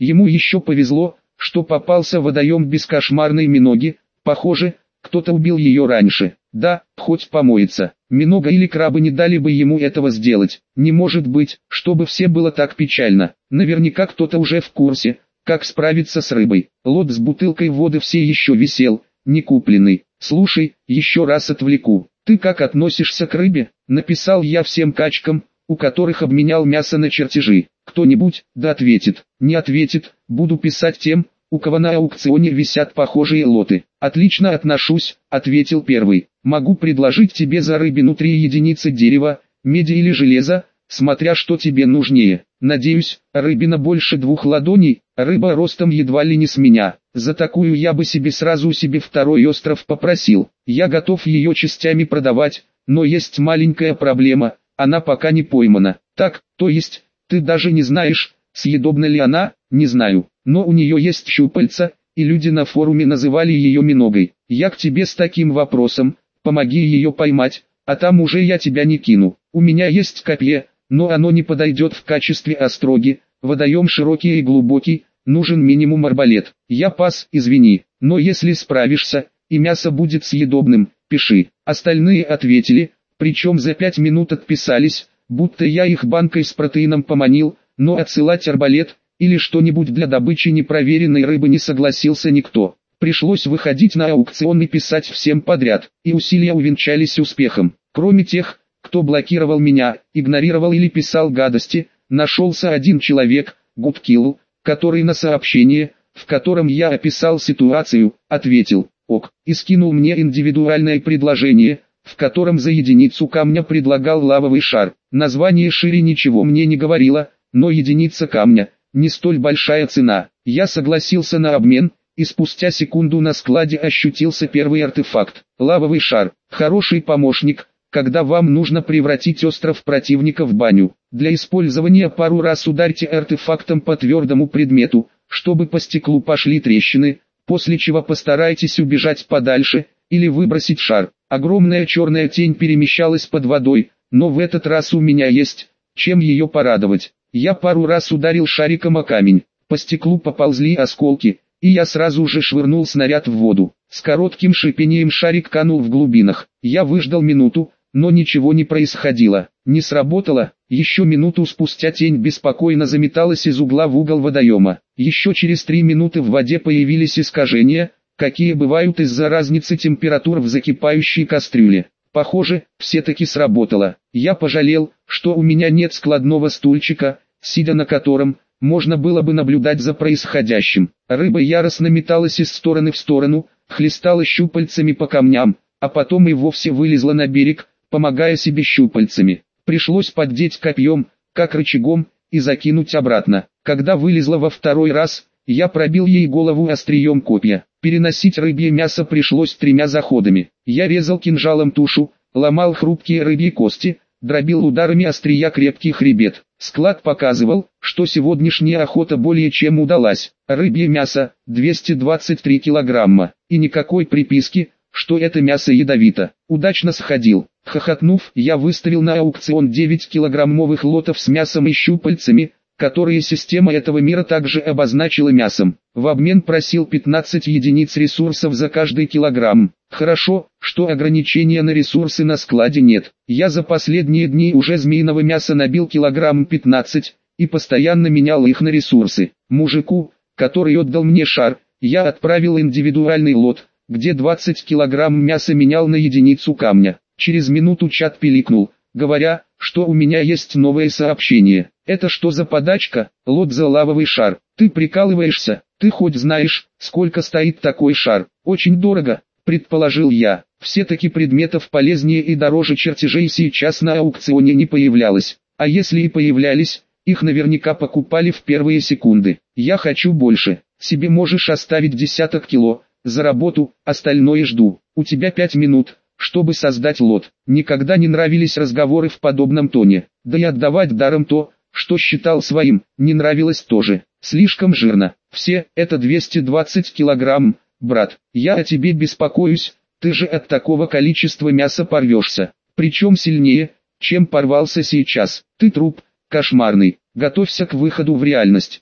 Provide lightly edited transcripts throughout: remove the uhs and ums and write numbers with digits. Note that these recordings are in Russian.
Ему еще повезло, что попался в водоем без кошмарной миноги. Похоже, кто-то убил ее раньше. Да, хоть помоется. Минога или крабы не дали бы ему этого сделать. Не может быть, чтобы все было так печально. Наверняка кто-то уже в курсе, как справиться с рыбой. Лот с бутылкой воды все еще висел, не купленный. Слушай, еще раз отвлеку. Ты как относишься к рыбе? Написал я всем качкам, у которых обменял мясо на чертежи. Кто-нибудь, да ответит. Не ответит, буду писать тем, у кого на аукционе висят похожие лоты. Отлично отношусь, ответил первый. Могу предложить тебе за рыбину 3 единицы дерева, меди или железа, смотря что тебе нужнее. Надеюсь, рыбина больше 2 ладоней, рыба ростом едва ли не с меня. За такую я бы сразу 2 остров попросил. Я готов ее частями продавать, но есть маленькая проблема, она пока не поймана. Так, то есть, ты даже не знаешь, съедобна ли она? Не знаю, но у нее есть щупальца, и люди на форуме называли ее миногой. Я к тебе с таким вопросом, помоги ее поймать, а там уже я тебя не кину. У меня есть копье, но оно не подойдет в качестве остроги, водоем широкий и глубокий, нужен минимум арбалет. Я пас, извини, но если справишься, и мясо будет съедобным, пиши. Остальные ответили, причем за 5 минут отписались, будто я их банкой с протеином поманил, но отсылать арбалет, или что-нибудь для добычи непроверенной рыбы не согласился никто. Пришлось выходить на аукцион и писать всем подряд, и усилия увенчались успехом. Кроме тех, кто блокировал меня, игнорировал или писал гадости, нашелся один человек, Гудкилл, который на сообщение, в котором я описал ситуацию, ответил «ок» и скинул мне индивидуальное предложение, в котором за единицу камня предлагал лавовый шар. Название шире ничего мне не говорило, но единица камня – не столь большая цена. Я согласился на обмен, и спустя секунду на складе ощутился первый артефакт. Лавовый шар – хороший помощник, когда вам нужно превратить остров противника в баню. Для использования пару раз ударьте артефактом по твердому предмету, чтобы по стеклу пошли трещины, после чего постарайтесь убежать подальше, или выбросить шар. Огромная черная тень перемещалась под водой, но в этот раз у меня есть, чем ее порадовать. Я пару раз ударил шариком о камень, по стеклу поползли осколки, и я сразу же швырнул снаряд в воду. С коротким шипением шарик канул в глубинах. Я выждал минуту, но ничего не происходило. Не сработало, еще минуту спустя тень беспокойно заметалась из угла в угол водоема. Еще через 3 минуты в воде появились искажения, какие бывают из-за разницы температур в закипающей кастрюле. Похоже, все-таки сработало. Я пожалел, что у меня нет складного стульчика, сидя на котором можно было бы наблюдать за происходящим. Рыба яростно металась из стороны в сторону, хлестала щупальцами по камням, а потом и вовсе вылезла на берег, помогая себе щупальцами. Пришлось поддеть копьем, как рычагом, и закинуть обратно. Когда вылезла во 2-й раз, я пробил ей голову острием копья. Переносить рыбье мясо пришлось 3 заходами. Я резал кинжалом тушу, ломал хрупкие рыбьи кости, дробил ударами острия крепкий хребет. Склад показывал, что сегодняшняя охота более чем удалась. Рыбье мясо – 223 килограмма. И никакой приписки, что это мясо ядовито. Удачно сходил. Хохотнув, я выставил на аукцион 9-килограммовых лотов с мясом и щупальцами, которые система этого мира также обозначила мясом. В обмен просил 15 единиц ресурсов за каждый килограмм. Хорошо, что ограничения на ресурсы на складе нет. Я за последние дни уже змеиного мяса набил килограмм 15, и постоянно менял их на ресурсы. Мужику, который отдал мне шар, я отправил индивидуальный лот, где 20 килограмм мяса менял на единицу камня. Через минуту чат пиликнул, говоря, что у меня есть новое сообщение. Это что за подачка? Лот за лавовый шар. Ты прикалываешься? Ты хоть знаешь, сколько стоит такой шар? Очень дорого, предположил я. Все-таки предметов полезнее и дороже чертежей сейчас на аукционе не появлялось. А если и появлялись, их наверняка покупали в первые секунды. Я хочу больше. Себе можешь оставить 10 кило. За работу, остальное жду. У тебя 5 минут, чтобы создать лот. Никогда не нравились разговоры в подобном тоне. Да и отдавать даром то, что считал своим, не нравилось тоже. Слишком жирно. Все, это 220 килограмм, брат. Я о тебе беспокоюсь, ты же от такого количества мяса порвешься. Причем сильнее, чем порвался сейчас. Ты труп, кошмарный. Готовься к выходу в реальность.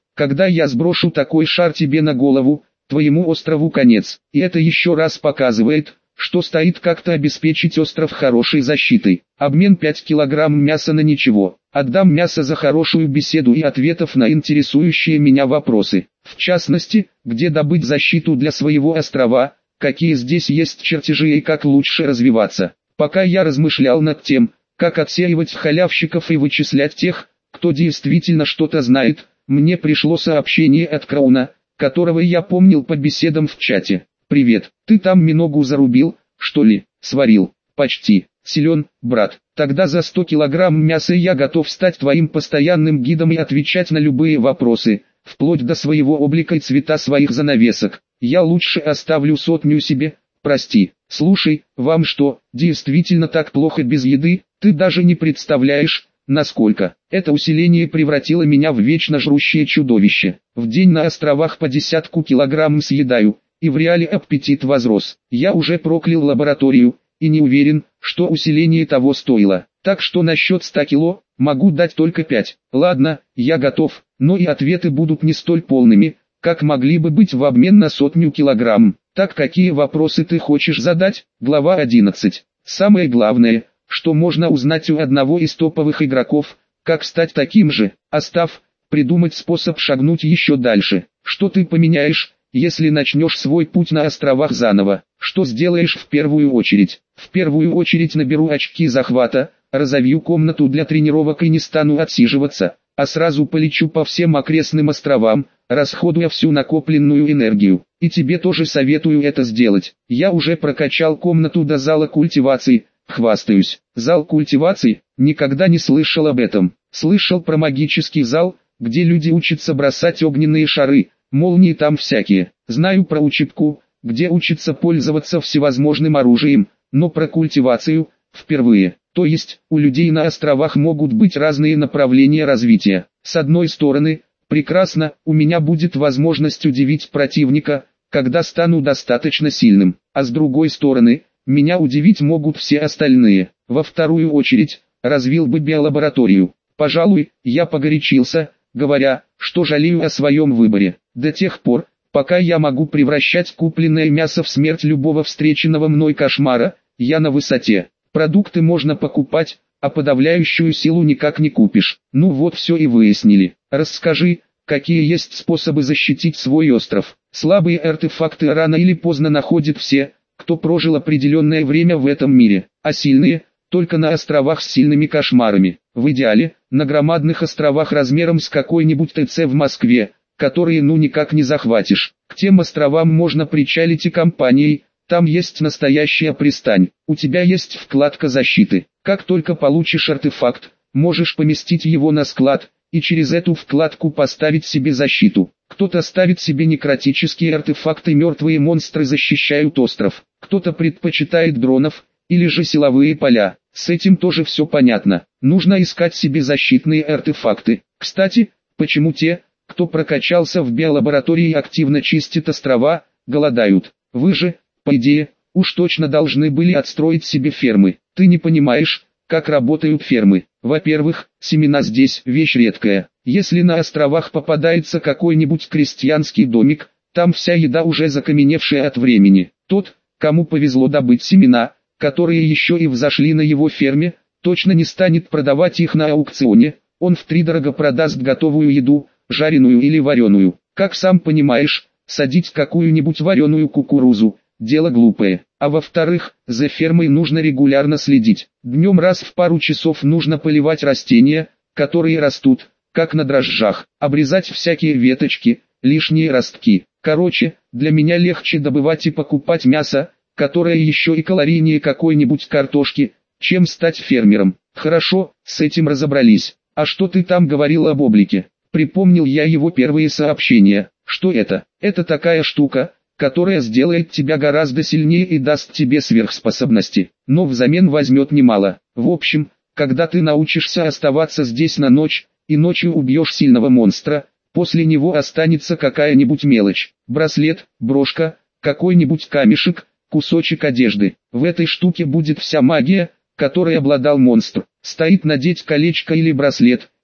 Когда я сброшу такой шар тебе на голову, твоему острову конец. И это еще раз показывает, что стоит как-то обеспечить остров хорошей защитой. Обмен 5 килограмм мяса на ничего. Отдам мясо за хорошую беседу и ответов на интересующие меня вопросы. В частности, где добыть защиту для своего острова, какие здесь есть чертежи и как лучше развиваться. Пока я размышлял над тем, как отсеивать халявщиков и вычислять тех, кто действительно что-то знает, мне пришло сообщение от Крауна, которого я помнил по беседам в чате. «Привет, ты там миногу зарубил, что ли?» «Сварил. Почти. Силен, брат. Тогда за 100 килограмм мяса я готов стать твоим постоянным гидом и отвечать на любые вопросы, вплоть до своего облика и цвета своих занавесок. Я лучше оставлю 100 себе, прости. Слушай, вам что, действительно так плохо без еды? Ты даже не представляешь, насколько. Это усиление превратило меня в вечно жрущее чудовище. В день на островах по 10 килограмм съедаю, и в реале аппетит возрос. Я уже проклял лабораторию, и не уверен, что усиление того стоило. Так что насчет 100 кило, могу дать только 5. Ладно, я готов, но и ответы будут не столь полными, как могли бы быть в обмен на 100 килограмм. Так какие вопросы ты хочешь задать? Глава 11. Самое главное, что можно узнать у одного из топовых игроков, как стать таким же, остав, придумать способ шагнуть еще дальше. Что ты поменяешь, если начнешь свой путь на островах заново? Что сделаешь в первую очередь? В первую очередь наберу очки захвата, разовью комнату для тренировок и не стану отсиживаться, а сразу полечу по всем окрестным островам, расходуя всю накопленную энергию. И тебе тоже советую это сделать. Я уже прокачал комнату до зала культивации, хвастаюсь. Зал культивации? Никогда не слышал об этом. Слышал про магический зал, где люди учатся бросать огненные шары, молнии там всякие. Знаю про учебку, где учатся пользоваться всевозможным оружием, но про культивацию впервые. То есть, у людей на островах могут быть разные направления развития. С одной стороны, прекрасно, у меня будет возможность удивить противника, когда стану достаточно сильным. А с другой стороны, меня удивить могут все остальные. Во вторую очередь, развил бы биолабораторию. Пожалуй, я погорячился, говоря, что жалею о своем выборе. До тех пор, пока я могу превращать купленное мясо в смерть любого встреченного мной кошмара, я на высоте. Продукты можно покупать, а подавляющую силу никак не купишь. Ну вот все и выяснили. Расскажи, какие есть способы защитить свой остров. Слабые артефакты рано или поздно находят все, кто прожил определенное время в этом мире, а сильные – только на островах с сильными кошмарами. В идеале, на громадных островах размером с какой-нибудь ТЦ в Москве, которые ну никак не захватишь. К тем островам можно причалить и компанией, там есть настоящая пристань. У тебя есть вкладка защиты. Как только получишь артефакт, можешь поместить его на склад, и через эту вкладку поставить себе защиту. Кто-то ставит себе некротические артефакты, мертвые монстры защищают остров. Кто-то предпочитает дронов, или же силовые поля. С этим тоже все понятно. Нужно искать себе защитные артефакты. Кстати, почему те, кто прокачался в биолаборатории и активно чистит острова, голодают? Вы же, по идее, уж точно должны были отстроить себе фермы. Ты не понимаешь, как работают фермы. Во-первых, семена здесь вещь редкая. Если на островах попадается какой-нибудь крестьянский домик, там вся еда уже закаменевшая от времени. Тот, кому повезло добыть семена, которые еще и взошли на его ферме, точно не станет продавать их на аукционе, он втридорого продаст готовую еду, жареную или вареную. Как сам понимаешь, садить какую-нибудь вареную кукурузу – дело глупое. А во-вторых, за фермой нужно регулярно следить. Днем раз в пару часов нужно поливать растения, которые растут, как на дрожжах, обрезать всякие веточки, лишние ростки. Короче, для меня легче добывать и покупать мясо, которое еще и калорийнее какой-нибудь картошки, чем стать фермером. Хорошо, с этим разобрались. А что ты там говорил об облике? Припомнил я его первые сообщения. Что это? Это такая штука, которая сделает тебя гораздо сильнее и даст тебе сверхспособности, но взамен возьмет немало. В общем, когда ты научишься оставаться здесь на ночь, и ночью убьешь сильного монстра, после него останется какая-нибудь мелочь, браслет, брошка, какой-нибудь камешек, кусочек одежды. В этой штуке будет вся магия, которой обладал монстр. Стоит надеть колечко или браслет,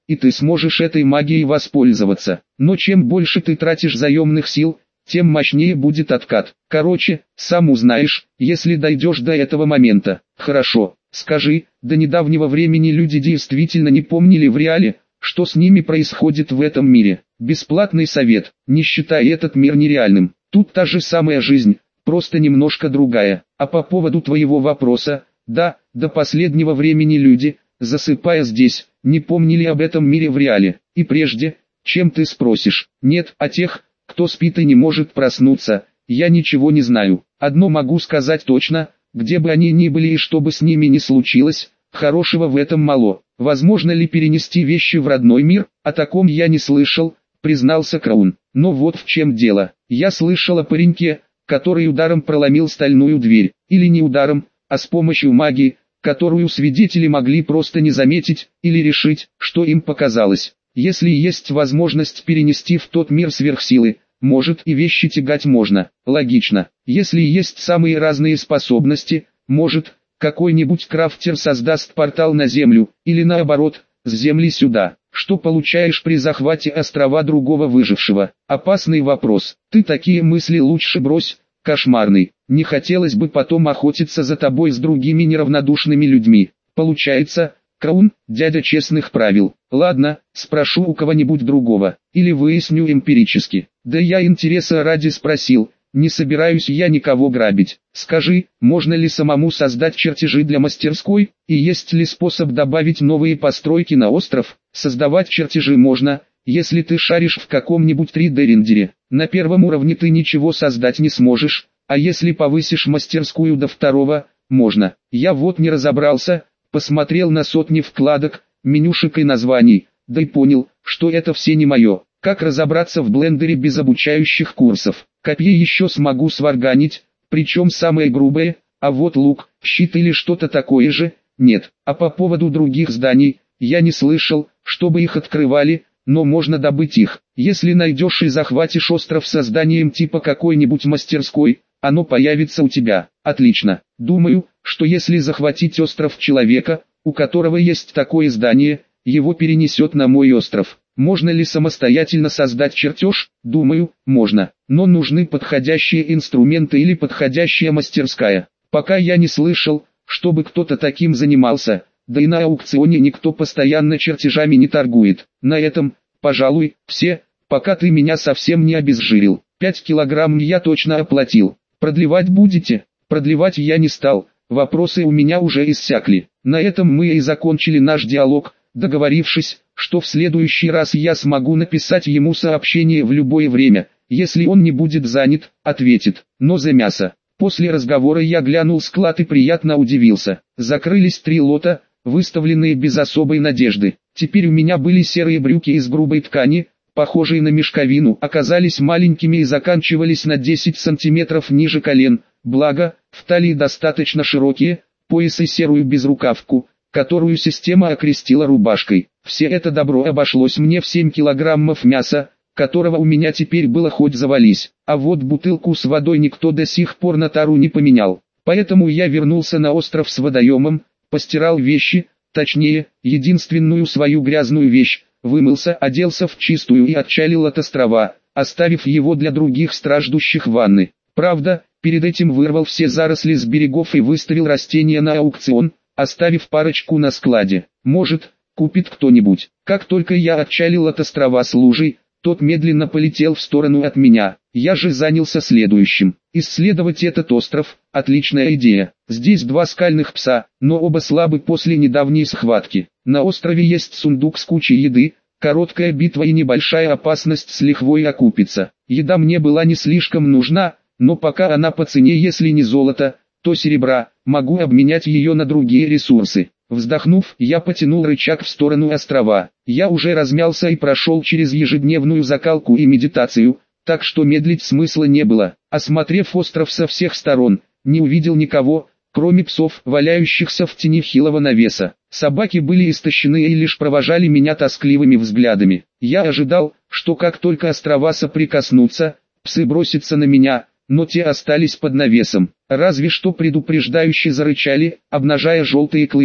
и ты сможешь этой магией воспользоваться. Но чем больше ты тратишь заемных сил, тем мощнее будет откат. Короче, сам узнаешь, если дойдешь до этого момента. Хорошо, скажи, до недавнего времени люди действительно не помнили в реале, что с ними происходит в этом мире. Бесплатный совет: не считай этот мир нереальным. Тут та же самая жизнь, просто немножко другая. А по поводу твоего вопроса, да, до последнего времени люди, засыпая здесь, не помнили об этом мире в реале. И прежде, чем ты спросишь, нет, о тех, кто спит и не может проснуться, я ничего не знаю. Одно могу сказать точно: где бы они ни были и что бы с ними ни случилось, хорошего в этом мало. Возможно ли перенести вещи в родной мир? О таком я не слышал, признался Краун. Но вот в чем дело. Я слышал о пареньке, который ударом проломил стальную дверь. Или не ударом, а с помощью магии, которую свидетели могли просто не заметить, или решить, что им показалось. Если есть возможность перенести в тот мир сверхсилы, может и вещи тягать можно. Логично. Если есть самые разные способности, может, какой-нибудь крафтер создаст портал на Землю, или наоборот, с Земли сюда. Что получаешь при захвате острова другого выжившего? Опасный вопрос. Ты такие мысли лучше брось, Кошмарный. Не хотелось бы потом охотиться за тобой с другими неравнодушными людьми. Получается, Краун, дядя честных правил. Ладно, спрошу у кого-нибудь другого, или выясню эмпирически. Да я интереса ради спросил, не собираюсь я никого грабить. Скажи, можно ли самому создать чертежи для мастерской, и есть ли способ добавить новые постройки на остров? Создавать чертежи можно, если ты шаришь в каком-нибудь 3D-рендере. На первом уровне ты ничего создать не сможешь, а если повысишь мастерскую до второго, можно. Я вот не разобрался, посмотрел на сотни вкладок, менюшек и названий, да и понял, что это все не мое. Как разобраться в блендере без обучающих курсов? Копье еще смогу сварганить, причем самое грубое, а вот лук, щит или что-то такое же, нет. А по поводу других зданий, я не слышал, чтобы их открывали, но можно добыть их. Если найдешь и захватишь остров созданием типа какой-нибудь мастерской, оно появится у тебя. Отлично. Думаю, что если захватить остров человека, у которого есть такое здание, его перенесет на мой остров. Можно ли самостоятельно создать чертеж? Думаю, можно. Но нужны подходящие инструменты или подходящая мастерская. Пока я не слышал, чтобы кто-то таким занимался, да и на аукционе никто постоянно чертежами не торгует. На этом, пожалуй, все, пока ты меня совсем не обезжирил. 5 килограмм я точно оплатил. Продлевать будете? Продлевать я не стал, вопросы у меня уже иссякли. На этом мы и закончили наш диалог, договорившись, что в следующий раз я смогу написать ему сообщение в любое время. Если он не будет занят, ответит. Но за мясо. После разговора я глянул склад и приятно удивился. Закрылись 3 лота, выставленные без особой надежды. Теперь у меня были серые брюки из грубой ткани, похожие на мешковину, оказались маленькими и заканчивались на 10 сантиметров ниже колен, благо, в талии достаточно широкие, пояс и серую безрукавку, которую система окрестила рубашкой. Все это добро обошлось мне в 7 килограммов мяса, которого у меня теперь было хоть завались, а вот бутылку с водой никто до сих пор на тару не поменял. Поэтому я вернулся на остров с водоемом, постирал вещи, точнее, единственную свою грязную вещь, вымылся, оделся в чистую и отчалил от острова, оставив его для других страждущих ванны. Правда, перед этим вырвал все заросли с берегов и выставил растения на аукцион, оставив парочку на складе. Может, купит кто-нибудь. Как только я отчалил от острова с лужей, тот медленно полетел в сторону от меня. Я же занялся следующим. Исследовать этот остров – отличная идея. Здесь 2 скальных пса, но оба слабы после недавней схватки. На острове есть сундук с кучей еды, короткая битва и небольшая опасность с лихвой окупится. Еда мне была не слишком нужна, но пока она по цене, если не золото, то серебра, могу обменять ее на другие ресурсы. Вздохнув, я потянул рычаг в сторону острова. Я уже размялся и прошел через ежедневную закалку и медитацию, так что медлить смысла не было. Осмотрев остров со всех сторон, не увидел никого, кроме псов, валяющихся в тени хилого навеса. Собаки были истощены и лишь провожали меня тоскливыми взглядами. Я ожидал, что как только острова соприкоснутся, псы бросятся на меня, но те остались под навесом. Разве что предупреждающе зарычали, обнажая желтые клыки.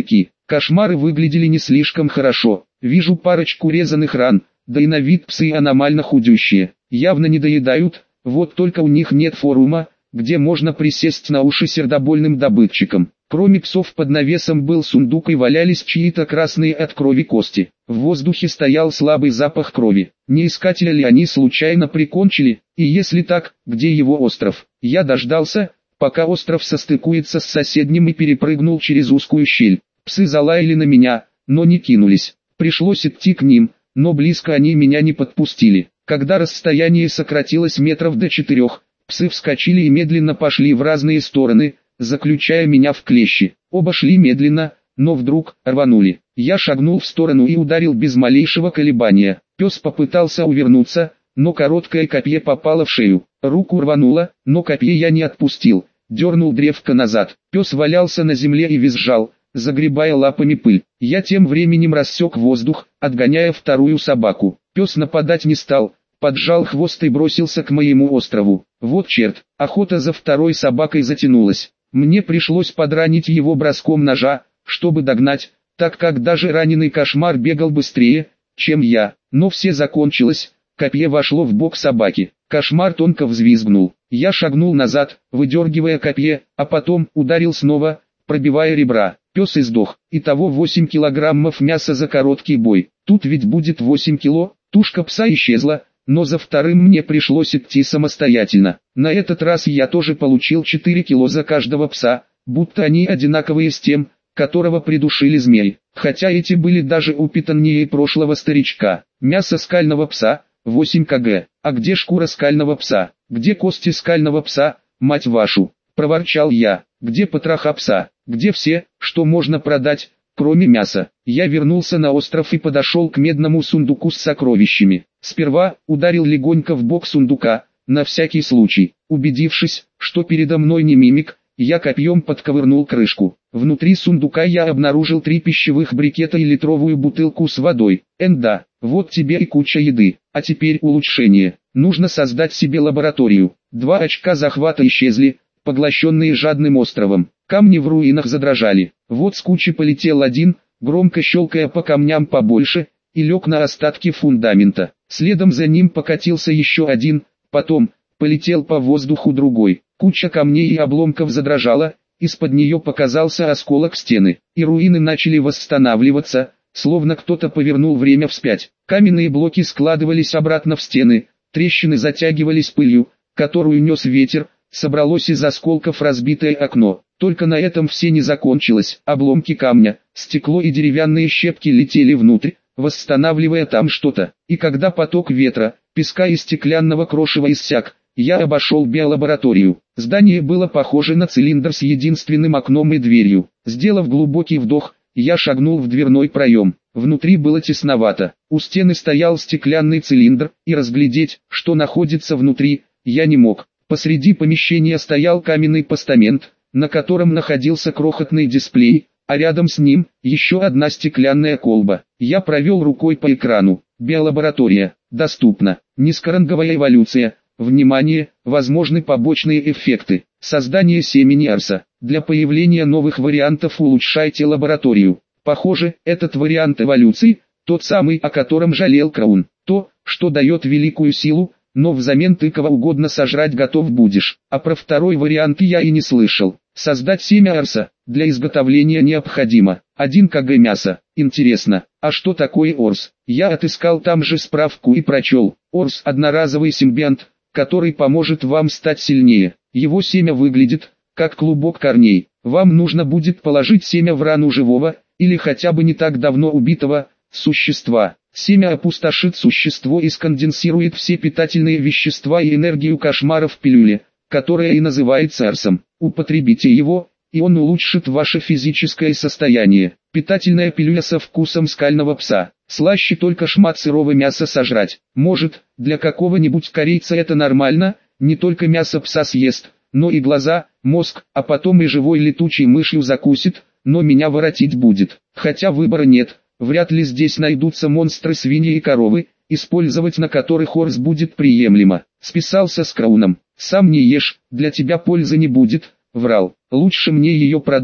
Кошмары выглядели не слишком хорошо. Вижу парочку резаных ран, да и на вид псы аномально худющие. Явно не доедают, вот только у них нет форума, где можно присесть на уши сердобольным добытчикам. Кроме псов под навесом был сундук и валялись чьи-то красные от крови кости. В воздухе стоял слабый запах крови. Не искателя ли они случайно прикончили? И если так, где его остров? Я дождался, пока остров состыкуется с соседним и перепрыгнул через узкую щель. Псы залаяли на меня, но не кинулись. Пришлось идти к ним, но близко они меня не подпустили. Когда расстояние сократилось метров до 4, псы вскочили и медленно пошли в разные стороны, заключая меня в клещи. Оба шли медленно, но вдруг рванули. Я шагнул в сторону и ударил без малейшего колебания. Пес попытался увернуться, но короткое копье попало в шею. Руку рвануло, но копье я не отпустил. Дернул древко назад. Пес валялся на земле и визжал, загребая лапами пыль. Я тем временем рассек воздух, отгоняя вторую собаку. Пес нападать не стал, поджал хвост и бросился к моему острову. Вот черт, охота за второй собакой затянулась. Мне пришлось подранить его броском ножа, чтобы догнать, так как даже раненый кошмар бегал быстрее, чем я. Но все закончилось, копье вошло в бок собаки. Кошмар тонко взвизгнул. Я шагнул назад, выдергивая копье, а потом ударил снова, пробивая ребра. Пес издох. Итого 8 килограммов мяса за короткий бой. Тут ведь будет 8 кило. Тушка пса исчезла, но за вторым мне пришлось идти самостоятельно. На этот раз я тоже получил 4 кило за каждого пса, будто они одинаковые с тем, которого придушили змей. Хотя эти были даже упитаннее прошлого старичка. Мясо скального пса, 8 кг. А где шкура скального пса? Где кости скального пса, мать вашу? Проворчал я. Где потроха пса? Где все, что можно продать, кроме мяса? Я вернулся на остров и подошел к медному сундуку с сокровищами. Сперва ударил легонько в бок сундука, на всякий случай. Убедившись, что передо мной не мимик, я копьем подковырнул крышку. Внутри сундука я обнаружил 3 пищевых брикета и литровую бутылку с водой. Да, вот тебе и куча еды. А теперь улучшение. Нужно создать себе лабораторию. 2 очка захвата исчезли, поглощенные жадным островом. Камни в руинах задрожали. Вот с кучи полетел один, громко щелкая по камням побольше, и лег на остатки фундамента. Следом за ним покатился еще один, потом полетел по воздуху другой. Куча камней и обломков задрожала, из-под нее показался осколок стены, и руины начали восстанавливаться, словно кто-то повернул время вспять. Каменные блоки складывались обратно в стены, трещины затягивались пылью, которую нес ветер, собралось из осколков разбитое окно. Только на этом все не закончилось. Обломки камня, стекло и деревянные щепки летели внутрь, восстанавливая там что-то. И когда поток ветра, песка и стеклянного крошева иссяк, я обошел биолабораторию. Здание было похоже на цилиндр с единственным окном и дверью. Сделав глубокий вдох, я шагнул в дверной проем. Внутри было тесновато. У стены стоял стеклянный цилиндр, и разглядеть, что находится внутри, я не мог. Посреди помещения стоял каменный постамент, на котором находился крохотный дисплей, а рядом с ним еще одна стеклянная колба. Я провел рукой по экрану. Биолаборатория. Доступна. Низкоранговая эволюция. Внимание, возможны побочные эффекты. Создание семени Арса. Для появления новых вариантов улучшайте лабораторию. Похоже, этот вариант эволюции, тот самый, о котором жалел Краун. То, что дает великую силу, но взамен ты кого угодно сожрать готов будешь. А про второй вариант я и не слышал. Создать семя Арса. Для изготовления необходимо 1 кг мяса. Интересно, а что такое Орс? Я отыскал там же справку и прочел. Орс – одноразовый симбионт, который поможет вам стать сильнее. Его семя выглядит, как клубок корней. Вам нужно будет положить семя в рану живого, или хотя бы не так давно убитого, существа. Семя опустошит существо и сконденсирует все питательные вещества и энергию кошмара в пилюле, которая и называется Арсом. Употребите его, и он улучшит ваше физическое состояние. Питательная пилюля со вкусом скального пса. Слаще только шмат сырого мяса сожрать. Может, для какого-нибудь корейца это нормально, не только мясо пса съест, но и глаза, мозг, а потом и живой летучей мышью закусит, но меня воротить будет. Хотя выбора нет, вряд ли здесь найдутся монстры свиньи и коровы, использовать на которых Орс будет приемлемо. Списался с Крауном. Сам не ешь, для тебя пользы не будет, врал. Лучше мне ее продай,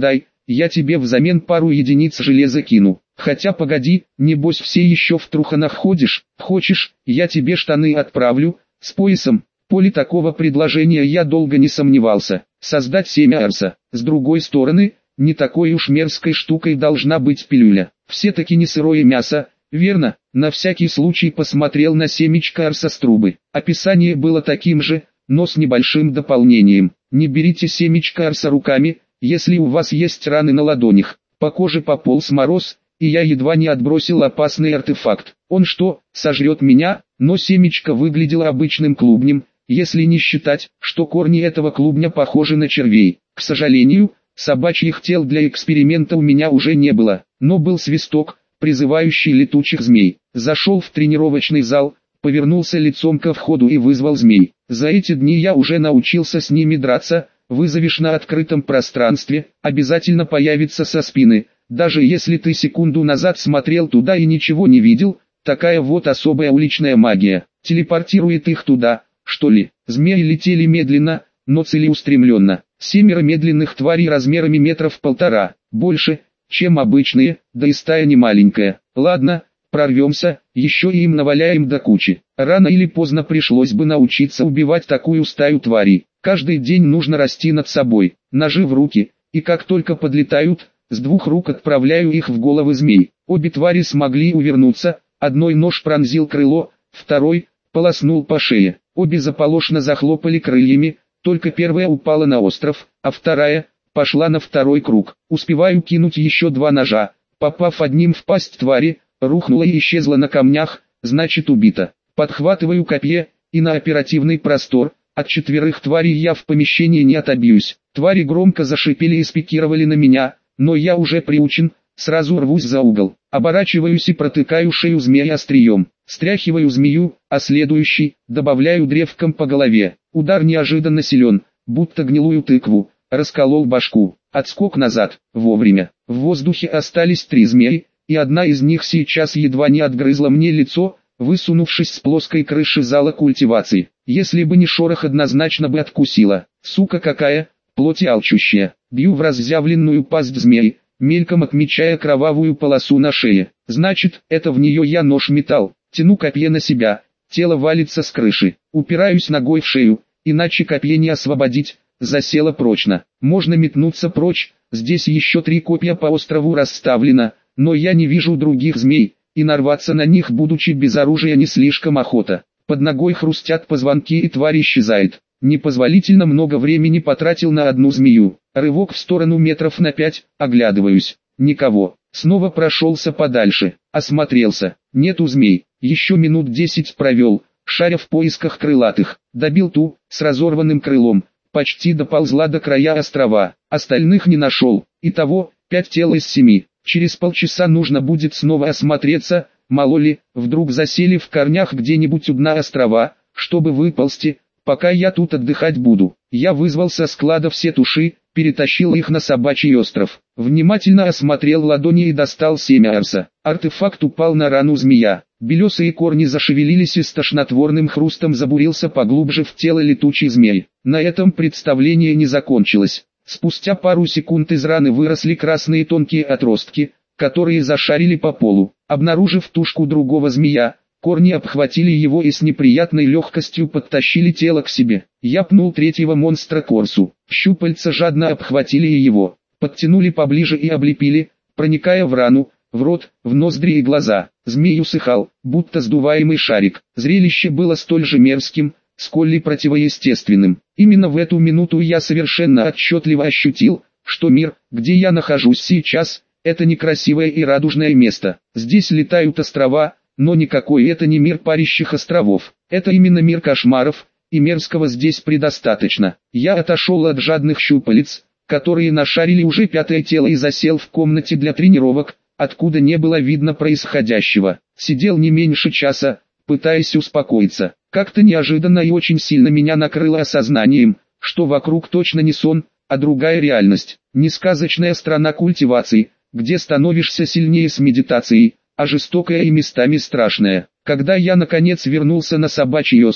я тебе взамен пару единиц железа кину. Хотя погоди, небось все еще в труханах ходишь, хочешь, я тебе штаны отправлю, с поясом. После такого предложения я долго не сомневался. Создать семя Арса. С другой стороны, не такой уж мерзкой штукой должна быть пилюля. Все-таки не сырое мясо, верно? На всякий случай посмотрел на семечко Арса с трубы. Описание было таким же, но с небольшим дополнением. Не берите семечко Арса руками, если у вас есть раны на ладонях. По коже пополз мороз, и я едва не отбросил опасный артефакт. Он что, сожрет меня? Но семечко выглядело обычным клубнем, если не считать, что корни этого клубня похожи на червей. К сожалению, собачьих тел для эксперимента у меня уже не было, но был свисток, призывающий летучих змей. Зашел в тренировочный зал, повернулся лицом ко входу и вызвал змей. За эти дни я уже научился с ними драться. Вызовешь на открытом пространстве, обязательно появится со спины. Даже если ты секунду назад смотрел туда и ничего не видел, такая вот особая уличная магия. Телепортирует их туда, что ли. Змеи летели медленно, но целеустремленно. 7 медленных тварей размерами метров 1,5, больше, чем обычные, да и стая не маленькая. Ладно, прорвемся, еще и им наваляем до кучи. Рано или поздно пришлось бы научиться убивать такую стаю тварей. Каждый день нужно расти над собой. Ножи в руки, и как только подлетают, с 2 рук отправляю их в головы змей. Обе твари смогли увернуться, одной нож пронзил крыло, второй полоснул по шее. Обе заполошно захлопали крыльями, только первая упала на остров, а вторая пошла на второй круг. Успеваю кинуть еще 2 ножа, попав одним в пасть твари, рухнула и исчезла на камнях, значит убита. Подхватываю копье, и на оперативный простор. От 4 тварей я в помещении не отобьюсь. Твари громко зашипели и спикировали на меня, но я уже приучен, сразу рвусь за угол. Оборачиваюсь и протыкаю шею змея острием. Стряхиваю змею, а следующий, добавляю древком по голове. Удар неожиданно силен, будто гнилую тыкву, расколол башку. Отскок назад, вовремя. В воздухе остались 3 змеи, и одна из них сейчас едва не отгрызла мне лицо, высунувшись с плоской крыши зала культивации. Если бы не шорох, однозначно бы откусила. Сука какая, плоть алчущая. Бью в разъявленную пасть змеи, мельком отмечая кровавую полосу на шее. Значит, это в нее я нож метал. Тяну копье на себя, тело валится с крыши. Упираюсь ногой в шею, иначе копье не освободить, засело прочно. Можно метнуться прочь, здесь еще 3 копья по острову расставлено, но я не вижу других змей, и нарваться на них, будучи без оружия, не слишком охота. Под ногой хрустят позвонки и тварь исчезает. Непозволительно много времени потратил на одну змею. Рывок в сторону метров на 5, оглядываюсь. Никого. Снова прошелся подальше, осмотрелся. Нету змей. Еще минут 10 провел, шаря в поисках крылатых. Добил ту, с разорванным крылом. Почти доползла до края острова. Остальных не нашел. Итого, 5 тел из 7. Через полчаса нужно будет снова осмотреться, мало ли, вдруг засели в корнях где-нибудь у дна острова, чтобы выползти, пока я тут отдыхать буду. Я вызвал со склада все туши, перетащил их на собачий остров. Внимательно осмотрел ладони и достал семя Арса. Артефакт упал на рану змея. Белесые корни зашевелились и с тошнотворным хрустом забурился поглубже в тело летучей змеи. На этом представление не закончилось. Спустя пару секунд из раны выросли красные тонкие отростки, которые зашарили по полу. Обнаружив тушку другого змея, корни обхватили его и с неприятной легкостью подтащили тело к себе. Я пнул третьего монстра Корсу. Щупальца жадно обхватили и его. Подтянули поближе и облепили, проникая в рану, в рот, в ноздри и глаза. Змей усыхал, будто сдуваемый шарик. Зрелище было столь же мерзким, сколь и противоестественным. Именно в эту минуту я совершенно отчетливо ощутил, что мир, где я нахожусь сейчас, это некрасивое и радужное место. Здесь летают острова, но никакой это не мир парящих островов. Это именно мир кошмаров, и мерзкого здесь предостаточно. Я отошел от жадных щупалец, которые нашарили уже 5-е тело, и засел в комнате для тренировок, откуда не было видно происходящего. Сидел не меньше часа, пытаясь успокоиться. Как-то неожиданно и очень сильно меня накрыло осознанием, что вокруг точно не сон, а другая реальность. Не сказочная страна культивации, где становишься сильнее с медитацией, а жестокая и местами страшная. Когда я наконец вернулся на собачий остров,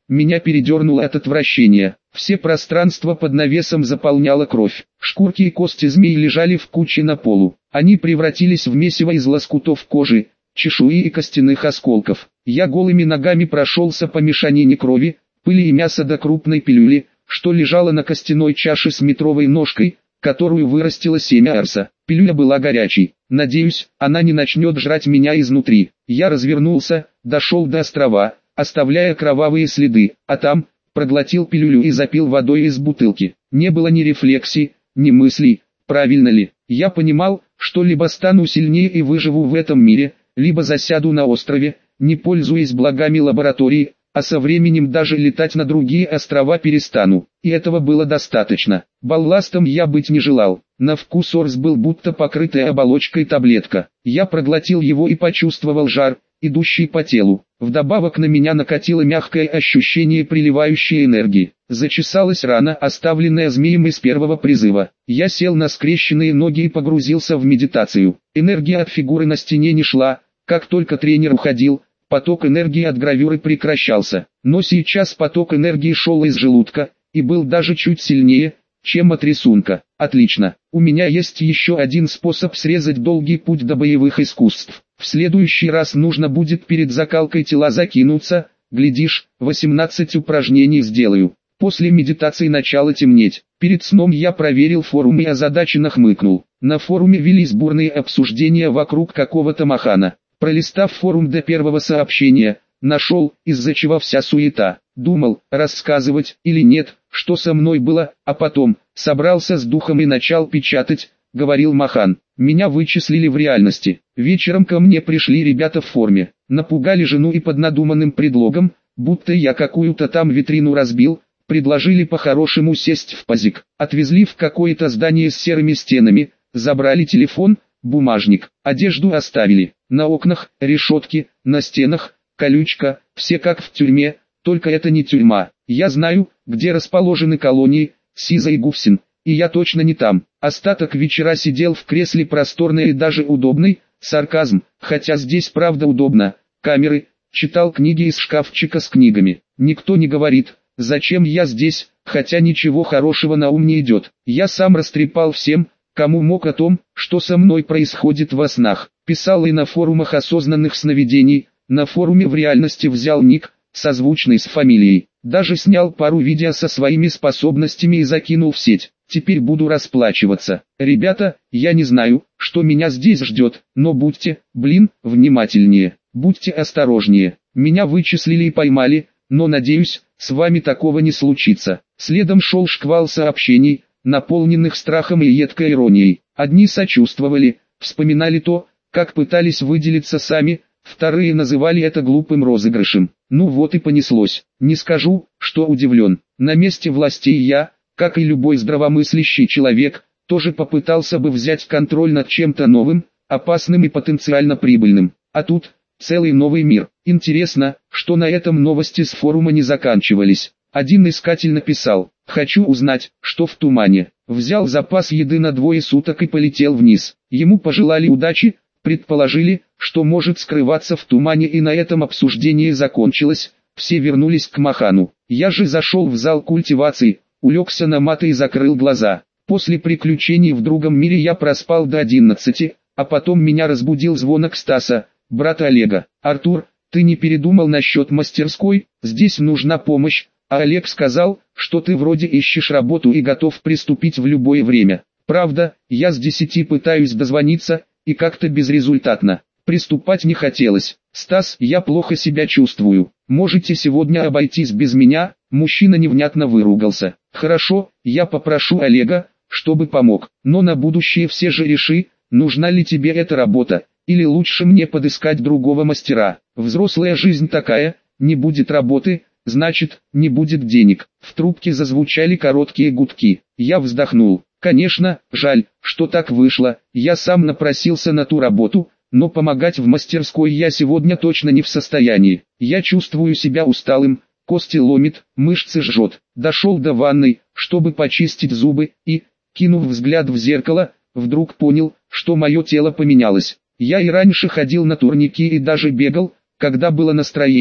меня передернуло от отвращения. Все пространство под навесом заполняла кровь. Шкурки и кости змей лежали в куче на полу. Они превратились в месиво из лоскутов кожи, чешуи и костяных осколков. Я голыми ногами прошелся по мешанине крови, пыли и мяса до крупной пилюли, что лежала на костяной чаше с метровой ножкой, которую вырастило семя арса. Пилюля была горячей. Надеюсь, она не начнет жрать меня изнутри. Я развернулся, дошел до острова, оставляя кровавые следы, а там проглотил пилюлю и запил водой из бутылки. Не было ни рефлексий, ни мыслей, правильно ли. Я понимал, что либо стану сильнее и выживу в этом мире, либо засяду на острове, не пользуясь благами лаборатории, а со временем даже летать на другие острова перестану. И этого было достаточно. Балластом я быть не желал. На вкус орз был будто покрытая оболочкой таблетка. Я проглотил его и почувствовал жар, идущий по телу. Вдобавок на меня накатило мягкое ощущение приливающей энергии. Зачесалась рана, оставленная змеем из первого призыва. Я сел на скрещенные ноги и погрузился в медитацию. Энергия от фигуры на стене не шла. Как только тренер уходил, поток энергии от гравюры прекращался. Но сейчас поток энергии шел из желудка, и был даже чуть сильнее, чем от рисунка. Отлично. У меня есть еще один способ срезать долгий путь до боевых искусств. В следующий раз нужно будет перед закалкой тела закинуться, глядишь, 18 упражнений сделаю. После медитации начало темнеть. Перед сном я проверил форум и озадаченно хмыкнул. На форуме велись бурные обсуждения вокруг какого-то Махана. Пролистав форум до первого сообщения, нашел, из-за чего вся суета. Думал, рассказывать или нет, что со мной было, а потом собрался с духом и начал печатать, говорил Махан. Меня вычислили в реальности. Вечером ко мне пришли ребята в форме, напугали жену и под надуманным предлогом, будто я какую-то там витрину разбил, предложили по-хорошему сесть в пазик. Отвезли в какое-то здание с серыми стенами, забрали телефон, бумажник, одежду оставили. На окнах, решетки, на стенах, колючка, все как в тюрьме, только это не тюрьма. Я знаю, где расположены колонии, Сиза и Гуфсин, и я точно не там. Остаток вечера сидел в кресле просторный и даже удобный, сарказм, хотя здесь правда удобно, камеры, читал книги из шкафчика с книгами. Никто не говорит, зачем я здесь, хотя ничего хорошего на ум не идет. Я сам растрепал всем, кому мог о том, что со мной происходит во снах. Писал и на форумах осознанных сновидений, на форуме в реальности взял ник, созвучный с фамилией. Даже снял пару видео со своими способностями и закинул в сеть. Теперь буду расплачиваться. Ребята, я не знаю, что меня здесь ждет, но будьте, внимательнее. Будьте осторожнее. Меня вычислили и поймали, но надеюсь, с вами такого не случится. Следом шел шквал сообщений, наполненных страхом и едкой иронией. Одни сочувствовали, вспоминали то, как пытались выделиться сами, вторые называли это глупым розыгрышем. Ну вот и понеслось. Не скажу, что удивлен. На месте властей я, как и любой здравомыслящий человек, тоже попытался бы взять контроль над чем-то новым, опасным и потенциально прибыльным. А тут целый новый мир. Интересно, что на этом новости с форума не заканчивались. Один искатель написал: «Хочу узнать, что в тумане». Взял запас еды на 2 суток и полетел вниз. Ему пожелали удачи, предположили, что может скрываться в тумане, и на этом обсуждение закончилось. Все вернулись к Махану. Я же зашел в зал культивации, улегся на маты и закрыл глаза. После приключений в другом мире я проспал до 11, а потом меня разбудил звонок Стаса, брата Олега. «Артур, ты не передумал насчет мастерской? Здесь нужна помощь». А Олег сказал, что ты вроде ищешь работу и готов приступить в любое время. Правда, я с 10 пытаюсь дозвониться, и как-то безрезультатно. Приступать не хотелось. Стас, я плохо себя чувствую. Можете сегодня обойтись без меня? Мужчина невнятно выругался. Хорошо, я попрошу Олега, чтобы помог. Но на будущее все же реши, нужна ли тебе эта работа, или лучше мне подыскать другого мастера. Взрослая жизнь такая, не будет работы, значит, не будет денег. В трубке зазвучали короткие гудки. Я вздохнул. Конечно, жаль, что так вышло. Я сам напросился на ту работу, но помогать в мастерской я сегодня точно не в состоянии. Я чувствую себя усталым, кости ломит, мышцы жжет. Дошел до ванной, чтобы почистить зубы, и, кинув взгляд в зеркало, вдруг понял, что мое тело поменялось. Я и раньше ходил на турники и даже бегал, когда было настроение,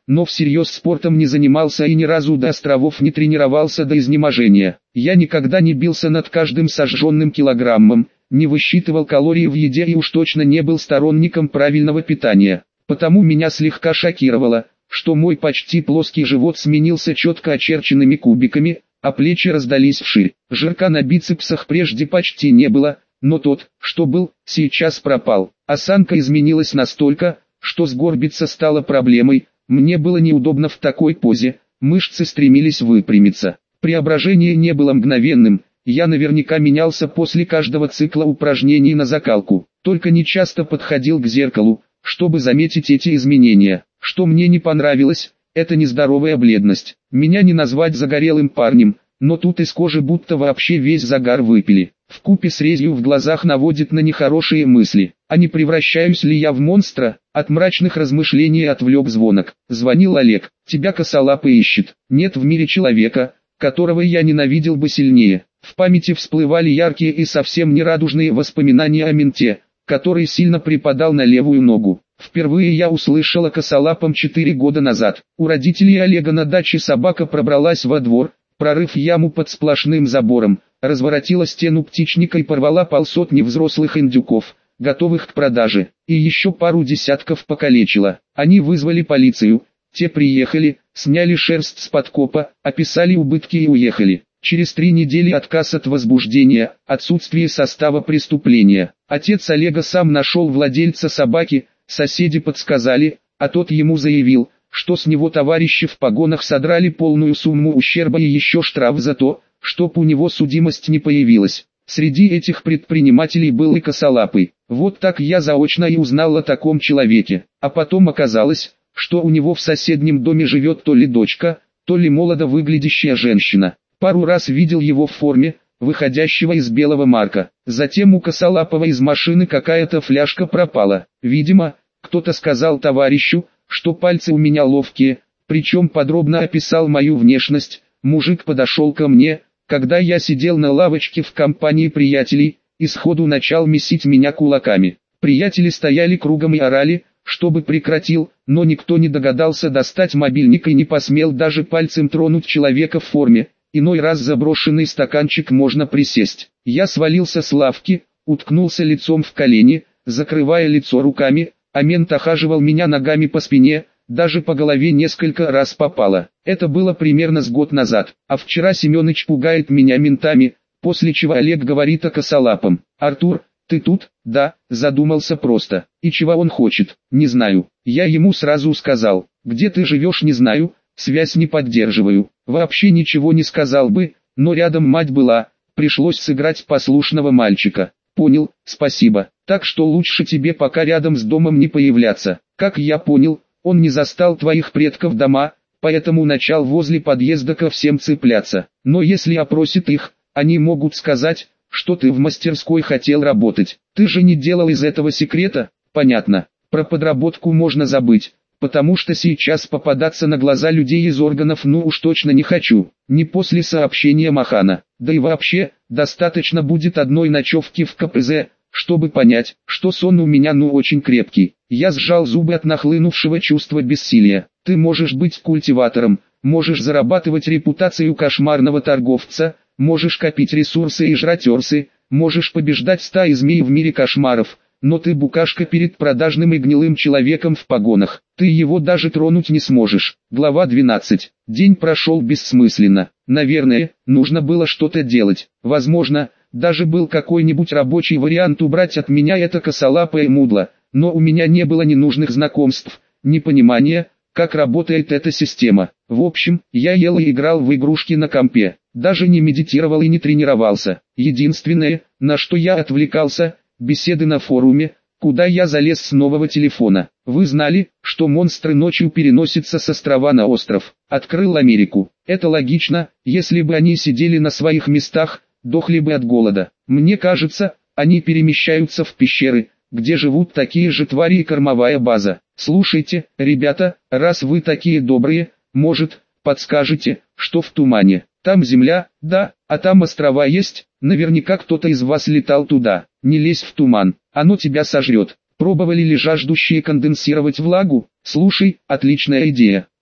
но всерьез спортом не занимался и ни разу до островов не тренировался до изнеможения. Я никогда не бился над каждым сожженным килограммом, не высчитывал калории в еде и уж точно не был сторонником правильного питания. Потому меня слегка шокировало, что мой почти плоский живот сменился четко очерченными кубиками, а плечи раздались вширь. Жирка на бицепсах прежде почти не было, но тот, что был, сейчас пропал. Осанка изменилась настолько, что сгорбиться стало проблемой. Мне было неудобно в такой позе, мышцы стремились выпрямиться. Преображение не было мгновенным, я наверняка менялся после каждого цикла упражнений на закалку. Только не часто подходил к зеркалу, чтобы заметить эти изменения. Что мне не понравилось, это нездоровая бледность. Меня не назвать загорелым парнем, но тут из кожи будто вообще весь загар выпили. Вкупе с резью в глазах наводит на нехорошие мысли. А не превращаюсь ли я в монстра? От мрачных размышлений отвлек звонок. Звонил Олег. Тебя косолапый ищет. Нет в мире человека, которого я ненавидел бы сильнее. В памяти всплывали яркие и совсем нерадужные воспоминания о менте, который сильно припадал на левую ногу. Впервые я услышал о косолапом 4 года назад. У родителей Олега на даче собака пробралась во двор, прорыв яму под сплошным забором, разворотила стену птичника и порвала полсотни взрослых индюков, готовых к продаже, и еще пару десятков покалечила. Они вызвали полицию, те приехали, сняли шерсть с подкопа, описали убытки и уехали. Через 3 недели отказ от возбуждения, отсутствие состава преступления. Отец Олега сам нашел владельца собаки, соседи подсказали, а тот ему заявил, что с него товарищи в погонах содрали полную сумму ущерба и еще штраф за то, чтоб у него судимость не появилась. Среди этих предпринимателей был и косолапый. Вот так я заочно и узнал о таком человеке. А потом оказалось, что у него в соседнем доме живет то ли дочка, то ли молодо выглядящая женщина. Пару раз видел его в форме, выходящего из белого марка. Затем у косолапого из машины какая-то фляжка пропала. Видимо, кто-то сказал товарищу, что пальцы у меня ловкие, причем подробно описал мою внешность. Мужик подошел ко мне, когда я сидел на лавочке в компании приятелей, и сходу начал месить меня кулаками. Приятели стояли кругом и орали, чтобы прекратил, но никто не догадался достать мобильник и не посмел даже пальцем тронуть человека в форме. Иной раз заброшенный стаканчик можно присесть. Я свалился с лавки, уткнулся лицом в колени, закрывая лицо руками, а мент охаживал меня ногами по спине, даже по голове несколько раз попало. Это было примерно с год назад, а вчера Семёныч пугает меня ментами, после чего Олег говорит о косолапом. «Артур, ты тут?» «Да», задумался просто. «И чего он хочет?» «Не знаю». Я ему сразу сказал. «Где ты живешь?» «Не знаю, связь не поддерживаю». Вообще ничего не сказал бы, но рядом мать была, пришлось сыграть послушного мальчика. «Понял, спасибо. Так что лучше тебе пока рядом с домом не появляться». Как я понял, он не застал твоих предков дома, поэтому начал возле подъезда ко всем цепляться. Но если опросит их, они могут сказать, что ты в мастерской хотел работать. Ты же не делал из этого секрета? Понятно. Про подработку можно забыть, потому что сейчас попадаться на глаза людей из органов ну уж точно не хочу. Не после сообщения Махана. Да и вообще, достаточно будет одной ночевки в КПЗ, чтобы понять, что сон у меня ну очень крепкий. Я сжал зубы от нахлынувшего чувства бессилия. Ты можешь быть культиватором, можешь зарабатывать репутацию кошмарного торговца, можешь копить ресурсы и жрать орсы, можешь побеждать стаи змей в мире кошмаров, но ты букашка перед продажным и гнилым человеком в погонах. Ты его даже тронуть не сможешь. Глава 12. День прошел бессмысленно. Наверное, нужно было что-то делать. Возможно, даже был какой-нибудь рабочий вариант убрать от меня это косолапое мудло, но у меня не было ни нужных знакомств, ни понимания, как работает эта система. В общем, я ел и играл в игрушки на компе, даже не медитировал и не тренировался. Единственное, на что я отвлекался, беседы на форуме, куда я залез с нового телефона. Вы знали, что монстры ночью переносятся с острова на остров? Открыл Америку. Это логично, если бы они сидели на своих местах, дохли бы от голода. Мне кажется, они перемещаются в пещеры, где живут такие же твари и кормовая база. Слушайте, ребята, раз вы такие добрые, может, подскажете, что в тумане? Там земля, да, а там острова есть, наверняка кто-то из вас летал туда. Не лезь в туман, оно тебя сожрет. Пробовали ли жаждущие конденсировать влагу? Слушай, отличная идея.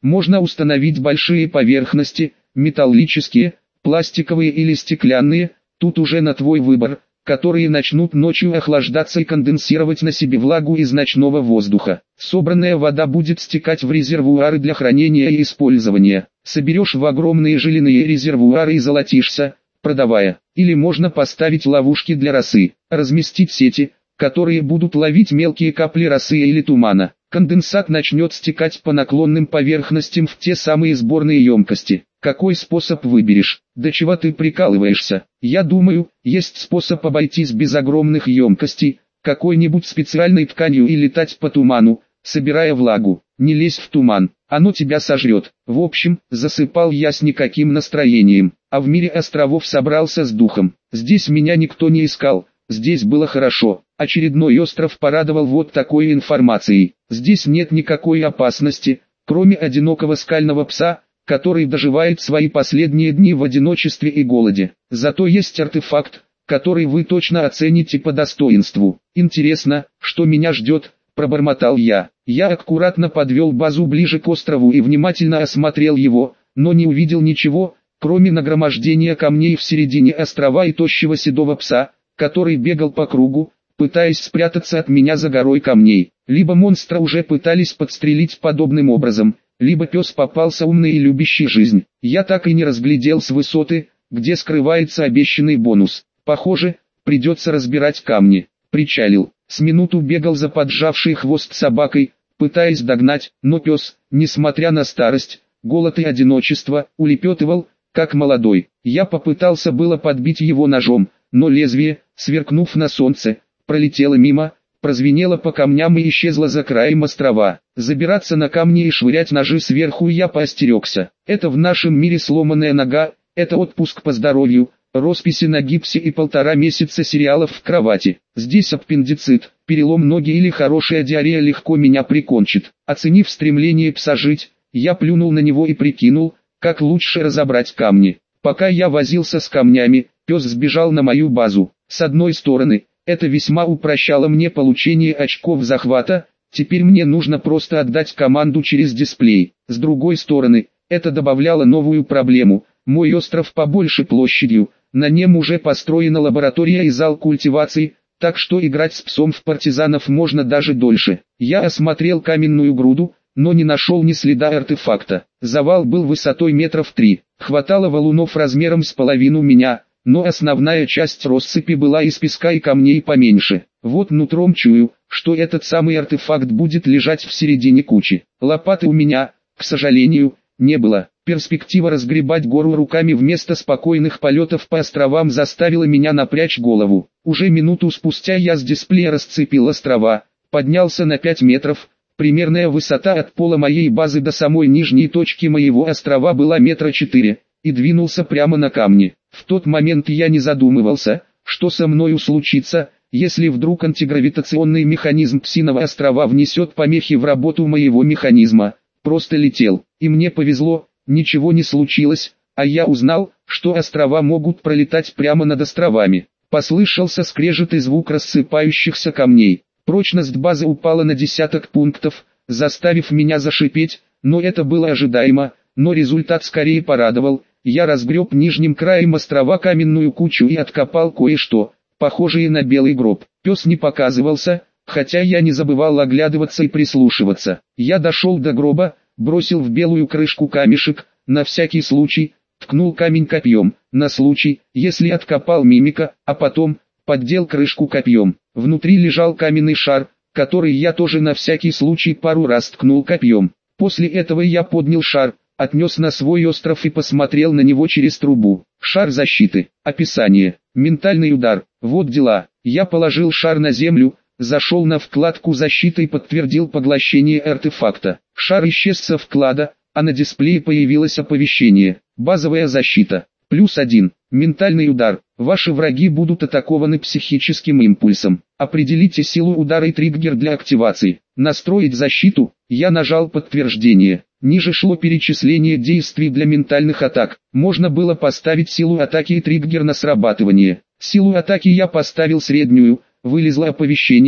Можно установить большие поверхности, металлические, пластиковые или стеклянные, тут уже на твой выбор, которые начнут ночью охлаждаться и конденсировать на себе влагу из ночного воздуха. Собранная вода будет стекать в резервуары для хранения и использования. Соберешь в огромные жилиные резервуары и золотишься, продавая. Или можно поставить ловушки для росы, разместить сети, которые будут ловить мелкие капли росы или тумана. Конденсат начнет стекать по наклонным поверхностям в те самые сборные емкости. Какой способ выберешь? До чего ты прикалываешься? Я думаю, есть способ обойтись без огромных емкостей, какой-нибудь специальной тканью и летать по туману, собирая влагу. Не лезь в туман, оно тебя сожрет. В общем, засыпал я с никаким настроением, а в мире островов собрался с духом. Здесь меня никто не искал, здесь было хорошо. Очередной остров порадовал вот такой информацией. Здесь нет никакой опасности, кроме одинокого скального пса, который доживает свои последние дни в одиночестве и голоде. Зато есть артефакт, который вы точно оцените по достоинству. Интересно, что меня ждет, пробормотал я. Я аккуратно подвел базу ближе к острову и внимательно осмотрел его, но не увидел ничего, кроме нагромождения камней в середине острова и тощего седого пса, который бегал по кругу, пытаясь спрятаться от меня за горой камней. Либо монстра уже пытались подстрелить подобным образом, либо пес попался умный и любящий жизнь. Я так и не разглядел с высоты, где скрывается обещанный бонус. Похоже, придется разбирать камни. Причалил. С минуту бегал за поджавший хвост собакой, пытаясь догнать, но пес, несмотря на старость, голод и одиночество, улепетывал, как молодой. Я попытался было подбить его ножом, но лезвие, сверкнув на солнце, пролетело мимо, прозвенело по камням и исчезло за краем острова. Забираться на камни и швырять ножи сверху я поостерегся. Это в нашем мире сломанная нога, это отпуск по здоровью, росписи на гипсе и 1,5 месяца сериалов в кровати. Здесь аппендицит, перелом ноги или хорошая диарея легко меня прикончит. Оценив стремление пса жить, я плюнул на него и прикинул, как лучше разобрать камни. Пока я возился с камнями, пес сбежал на мою базу. С одной стороны, это весьма упрощало мне получение очков захвата, теперь мне нужно просто отдать команду через дисплей. С другой стороны, это добавляло новую проблему. Мой остров побольше площадью, на нем уже построена лаборатория и зал культивации, так что играть с псом в партизанов можно даже дольше. Я осмотрел каменную груду, но не нашел ни следа артефакта. Завал был высотой 3 метра. Хватало валунов размером с половину меня, но основная часть россыпи была из песка и камней поменьше. Вот нутром чую, что этот самый артефакт будет лежать в середине кучи. Лопаты у меня, к сожалению, не было. Перспектива разгребать гору руками вместо спокойных полетов по островам заставила меня напрячь голову. Уже минуту спустя я с дисплея расцепил острова, поднялся на 5 метров. Примерная высота от пола моей базы до самой нижней точки моего острова была 4 метра, и двинулся прямо на камни. В тот момент я не задумывался, что со мною случится, если вдруг антигравитационный механизм Псиного острова внесет помехи в работу моего механизма. Просто летел, и мне повезло, ничего не случилось, а я узнал, что острова могут пролетать прямо над островами. Послышался скрежет и звук рассыпающихся камней. Прочность базы упала на десяток пунктов, заставив меня зашипеть, но это было ожидаемо, но результат скорее порадовал. Я разгреб нижним краем острова каменную кучу и откопал кое-что, похожее на белый гроб. Пес не показывался, хотя я не забывал оглядываться и прислушиваться. Я дошел до гроба, бросил в белую крышку камешек, на всякий случай, ткнул камень копьем, на случай, если откопал мимика, а потом, поддел крышку копьем. Внутри лежал каменный шар, который я тоже на всякий случай пару раз ткнул копьем. После этого я поднял шар, отнес на свой остров и посмотрел на него через трубу. Шар защиты. Описание. Ментальный удар. Вот дела. Я положил шар на землю, зашел на вкладку защиты и подтвердил поглощение артефакта. Шар исчез со вклада, а на дисплее появилось оповещение. Базовая защита. +1. Ментальный удар. Ваши враги будут атакованы психическим импульсом. Определите силу удара и триггер для активации. Настроить защиту. Я нажал подтверждение. Ниже шло перечисление действий для ментальных атак. Можно было поставить силу атаки и триггер на срабатывание. Силу атаки я поставил среднюю, вылезло оповещение,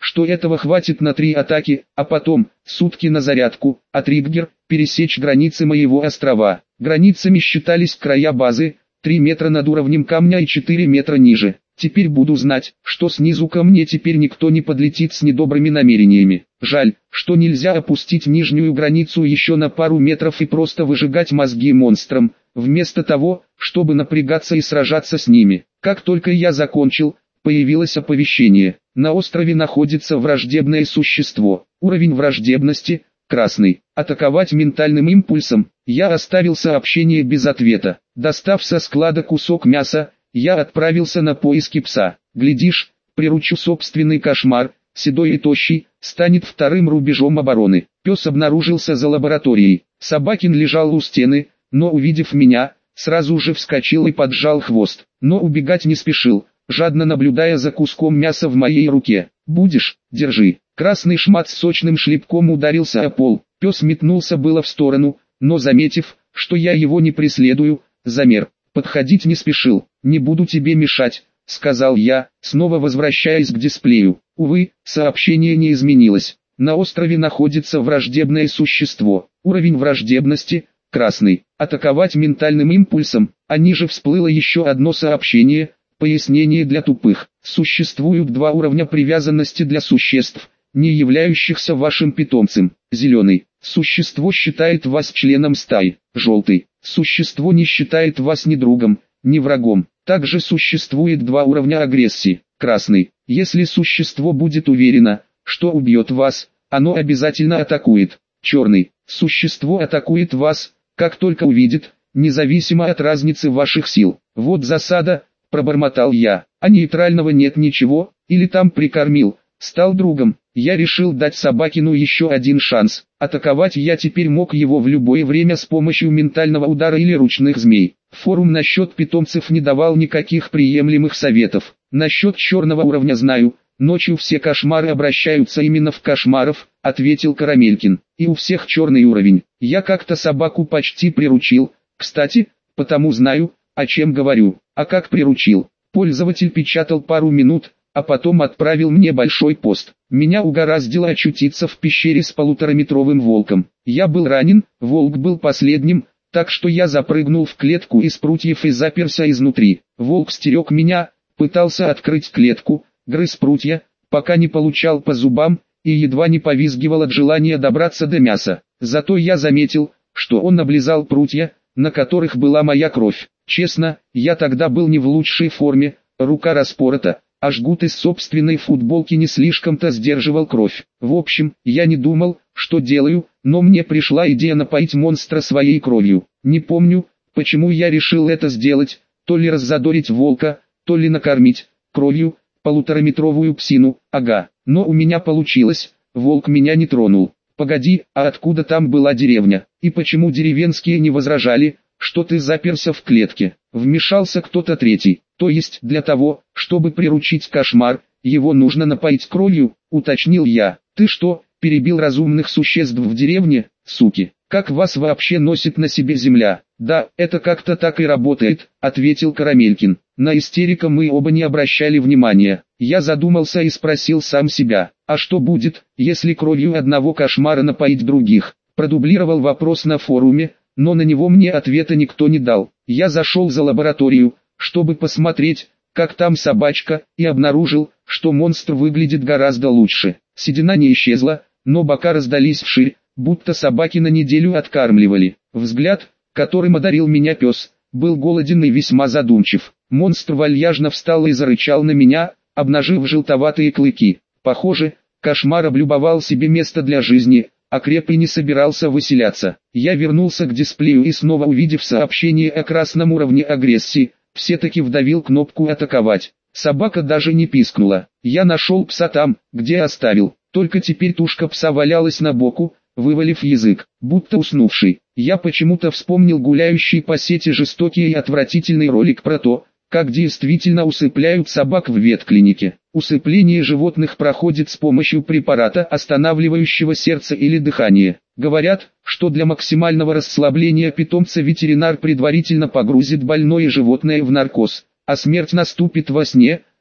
что этого хватит на 3 атаки, а потом, сутки на зарядку, а триггер – пересечь границы моего острова. Границами считались края базы, 3 метра над уровнем камня и 4 метра ниже. Теперь буду знать, что снизу ко мне теперь никто не подлетит с недобрыми намерениями. Жаль, что нельзя опустить нижнюю границу еще на пару метров и просто выжигать мозги монстрам, вместо того, чтобы напрягаться и сражаться с ними. Как только я закончил, появилось оповещение. На острове находится враждебное существо. Уровень враждебности – красный. Атаковать ментальным импульсом. Я оставил сообщение без ответа. Достав со склада кусок мяса, я отправился на поиски пса. Глядишь, приручу собственный кошмар, седой и тощий, станет вторым рубежом обороны. Пес обнаружился за лабораторией. Собакин лежал у стены, но увидев меня, сразу же вскочил и поджал хвост. Но убегать не спешил, жадно наблюдая за куском мяса в моей руке. «Будешь? Держи». Красный шмат с сочным шлепком ударился о пол. Пес метнулся было в сторону, но заметив, что я его не преследую, замер. Подходить не спешил. «Не буду тебе мешать», — сказал я, снова возвращаясь к дисплею. Увы, сообщение не изменилось. На острове находится враждебное существо. Уровень враждебности — красный. Атаковать ментальным импульсом. А ниже всплыло еще одно сообщение. Пояснение для тупых. Существуют 2 уровня привязанности для существ, не являющихся вашим питомцем. Зеленый. Существо считает вас членом стаи. Желтый. Существо не считает вас ни другом, ни врагом. Также существует 2 уровня агрессии. Красный. Если существо будет уверено, что убьет вас, оно обязательно атакует. Черный. Существо атакует вас, как только увидит, независимо от разницы ваших сил. Вот засада, пробормотал я. А нейтрального нет ничего, или там прикормил, стал другом. Я решил дать Собакину еще один шанс. Атаковать я теперь мог его в любое время с помощью ментального удара или ручных змей. Форум насчет питомцев не давал никаких приемлемых советов. Насчет черного уровня знаю, ночью все кошмары обращаются именно в кошмаров, ответил Карамелькин. И у всех черный уровень. Я как-то собаку почти приручил, кстати, потому знаю, о чем говорю. А как приручил? Пользователь печатал пару минут, а потом отправил мне большой пост. Меня угораздило очутиться в пещере с 1,5-метровым волком. Я был ранен, волк был последним, так что я запрыгнул в клетку из прутьев и заперся изнутри. Волк стерег меня, пытался открыть клетку, грыз прутья, пока не получал по зубам, и едва не повизгивал от желания добраться до мяса. Зато я заметил, что он облизал прутья, на которых была моя кровь. Честно, я тогда был не в лучшей форме, рука распорота, а жгут из собственной футболки не слишком-то сдерживал кровь. В общем, я не думал, что делаю, но мне пришла идея напоить монстра своей кровью. Не помню, почему я решил это сделать, то ли раззадорить волка, то ли накормить кровью 1,5-метровую псину, ага. Но у меня получилось, волк меня не тронул. Погоди, а откуда там была деревня? И почему деревенские не возражали, что ты заперся в клетке? Вмешался кто-то третий. То есть для того, чтобы приручить кошмар, его нужно напоить кровью, уточнил я. Ты что, перебил разумных существ в деревне, суки? Как вас вообще носит на себе земля? Да, это как-то так и работает, ответил Карамелькин. На истерика мы оба не обращали внимания. Я задумался и спросил сам себя, а что будет, если кровью одного кошмара напоить других? Продублировал вопрос на форуме, но на него мне ответа никто не дал. Я зашел за лабораторию, чтобы посмотреть, как там собачка, и обнаружил, что монстр выглядит гораздо лучше. Седина не исчезла, но бока раздались вширь, будто собаки на неделю откармливали. Взгляд, которым одарил меня пес, был голоден и весьма задумчив. Монстр вальяжно встал и зарычал на меня, обнажив желтоватые клыки. Похоже, кошмар облюбовал себе место для жизни, а креп и не собирался выселяться. Я вернулся к дисплею и снова увидев сообщение о красном уровне агрессии, все-таки вдавил кнопку «Атаковать». Собака даже не пискнула. Я нашел пса там, где оставил. Только теперь тушка пса валялась на боку, вывалив язык, будто уснувший. Я почему-то вспомнил гуляющий по сети жестокий и отвратительный ролик про то, как действительно усыпляют собак в ветклинике. Усыпление животных проходит с помощью препарата, останавливающего сердце или дыхание. Говорят, что для максимального расслабления питомца ветеринар предварительно погрузит больное животное в наркоз, а смерть наступит во сне,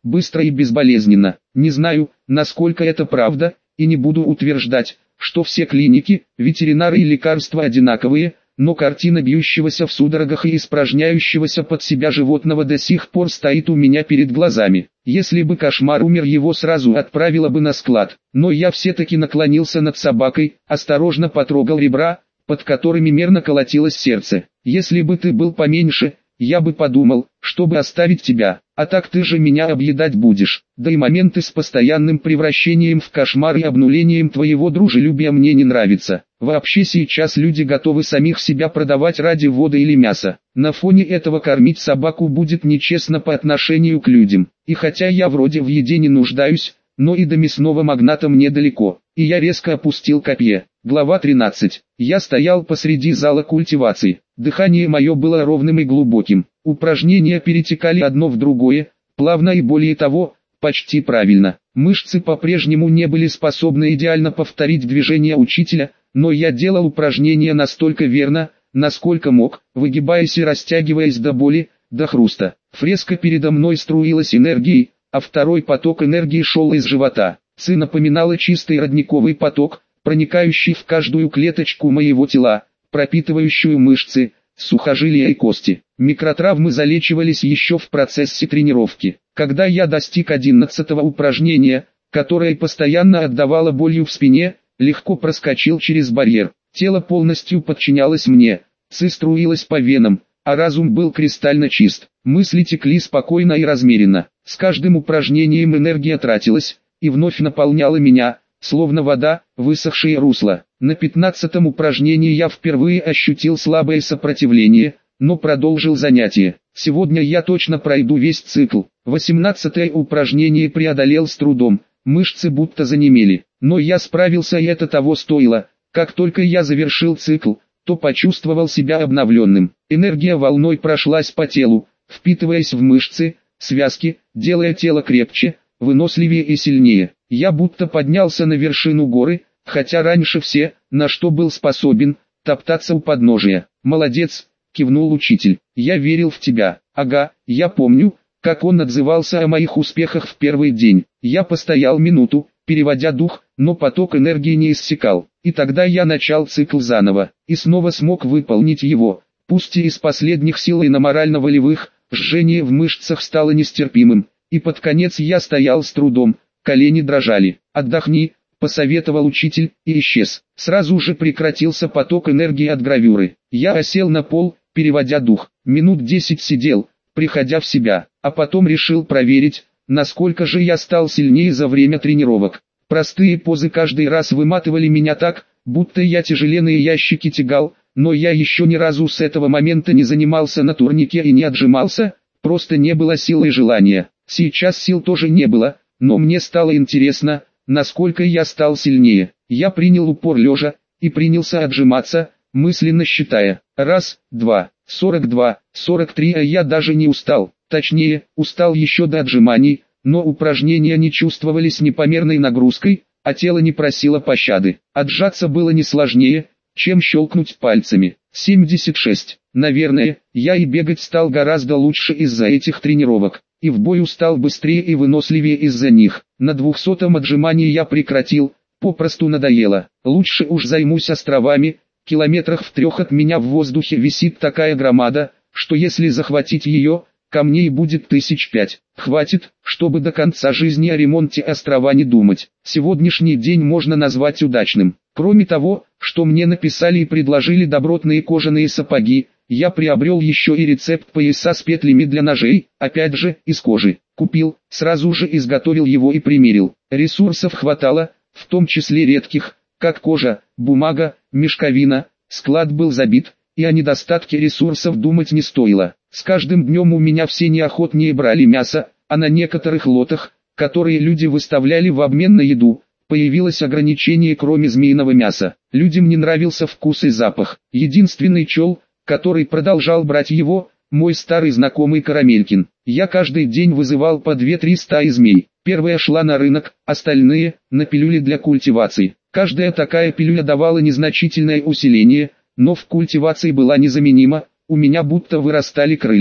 быстро и безболезненно. Не знаю, насколько это правда, и не буду утверждать, что все клиники, ветеринары и лекарства одинаковые, но картина бьющегося в судорогах и испражняющегося под себя животного до сих пор стоит у меня перед глазами. Если бы кошмар умер, его сразу отправило бы на склад. Но я все-таки наклонился над собакой, осторожно потрогал ребра, под которыми мерно колотилось сердце. Если бы ты был поменьше, я бы подумал, чтобы оставить тебя, а так ты же меня объедать будешь. Да и моменты с постоянным превращением в кошмар и обнулением твоего дружелюбия мне не нравятся. Вообще сейчас люди готовы самих себя продавать ради воды или мяса. На фоне этого кормить собаку будет нечестно по отношению к людям. И хотя я вроде в еде не нуждаюсь, но и до мясного магната мне далеко. И я резко опустил копье. Глава 13. Я стоял посреди зала культивации. Дыхание мое было ровным и глубоким. Упражнения перетекали одно в другое, плавно и более того, почти правильно. Мышцы по-прежнему не были способны идеально повторить движения учителя, но я делал упражнения настолько верно, насколько мог, выгибаясь и растягиваясь до боли, до хруста. Фреска передо мной струилась энергией, а второй поток энергии шел из живота. Ци напоминала чистый родниковый поток, проникающий в каждую клеточку моего тела, пропитывающую мышцы, сухожилия и кости. Микротравмы залечивались еще в процессе тренировки. Когда я достиг 11-го упражнения, которое постоянно отдавало болью в спине, легко проскочил через барьер. Тело полностью подчинялось мне, ци струилась по венам, а разум был кристально чист. Мысли текли спокойно и размеренно. С каждым упражнением энергия тратилась, и вновь наполняла меня, словно вода, высохшее русло. На 15-м упражнении я впервые ощутил слабое сопротивление, но продолжил занятие. Сегодня я точно пройду весь цикл. 18-е упражнение преодолел с трудом, мышцы будто занемели. Но я справился, и это того стоило. Как только я завершил цикл, то почувствовал себя обновленным. Энергия волной прошлась по телу, впитываясь в мышцы, связки, делая тело крепче, выносливее и сильнее. Я будто поднялся на вершину горы, хотя раньше все, на что был способен, топтаться у подножия. «Молодец», — кивнул учитель, — «я верил в тебя». «Ага, я помню, как он отзывался о моих успехах в первый день». Я постоял минуту, переводя дух, но поток энергии не иссякал. И тогда я начал цикл заново, и снова смог выполнить его, пусть и из последних сил и на морально-волевых, жжение в мышцах стало нестерпимым, и под конец я стоял с трудом, колени дрожали. «Отдохни», — посоветовал учитель, и исчез. Сразу же прекратился поток энергии от гравюры. Я осел на пол, переводя дух. Минут 10 сидел, приходя в себя, а потом решил проверить, насколько же я стал сильнее за время тренировок. Простые позы каждый раз выматывали меня так, будто я тяжеленные ящики тягал, но я еще ни разу с этого момента не занимался на турнике и не отжимался, просто не было сил и желания. Сейчас сил тоже не было, но мне стало интересно, насколько я стал сильнее. Я принял упор лежа, и принялся отжиматься, мысленно считая. 1, 2, 42, 43, а я даже не устал. Точнее, устал еще до отжиманий, но упражнения не чувствовались непомерной нагрузкой, а тело не просило пощады. Отжаться было не сложнее, чем щелкнуть пальцами. 76. Наверное, я и бегать стал гораздо лучше из-за этих тренировок, и в бою стал быстрее и выносливее из-за них. На 200-м отжимании я прекратил, попросту надоело. Лучше уж займусь островами, километрах в 3 от меня в воздухе висит такая громада, что если захватить ее, камней будет 1005. Хватит, чтобы до конца жизни о ремонте острова не думать. Сегодняшний день можно назвать удачным. Кроме того, что мне написали и предложили добротные кожаные сапоги, я приобрел еще и рецепт пояса с петлями для ножей, опять же, из кожи. Купил, сразу же изготовил его и примерил. Ресурсов хватало, в том числе редких, как кожа, бумага, мешковина. Склад был забит, и о недостатке ресурсов думать не стоило. С каждым днем у меня все неохотнее брали мясо, а на некоторых лотах, которые люди выставляли в обмен на еду, появилось ограничение кроме змеиного мяса. Людям не нравился вкус и запах. Единственный чел, который продолжал брать его, мой старый знакомый Карамелькин. Я каждый день вызывал по 2-3 стаи змей. Первая шла на рынок, остальные – на пилюли для культивации. Каждая такая пилюля давала незначительное усиление, но в культивации была незаменима, у меня будто вырастали крылья. К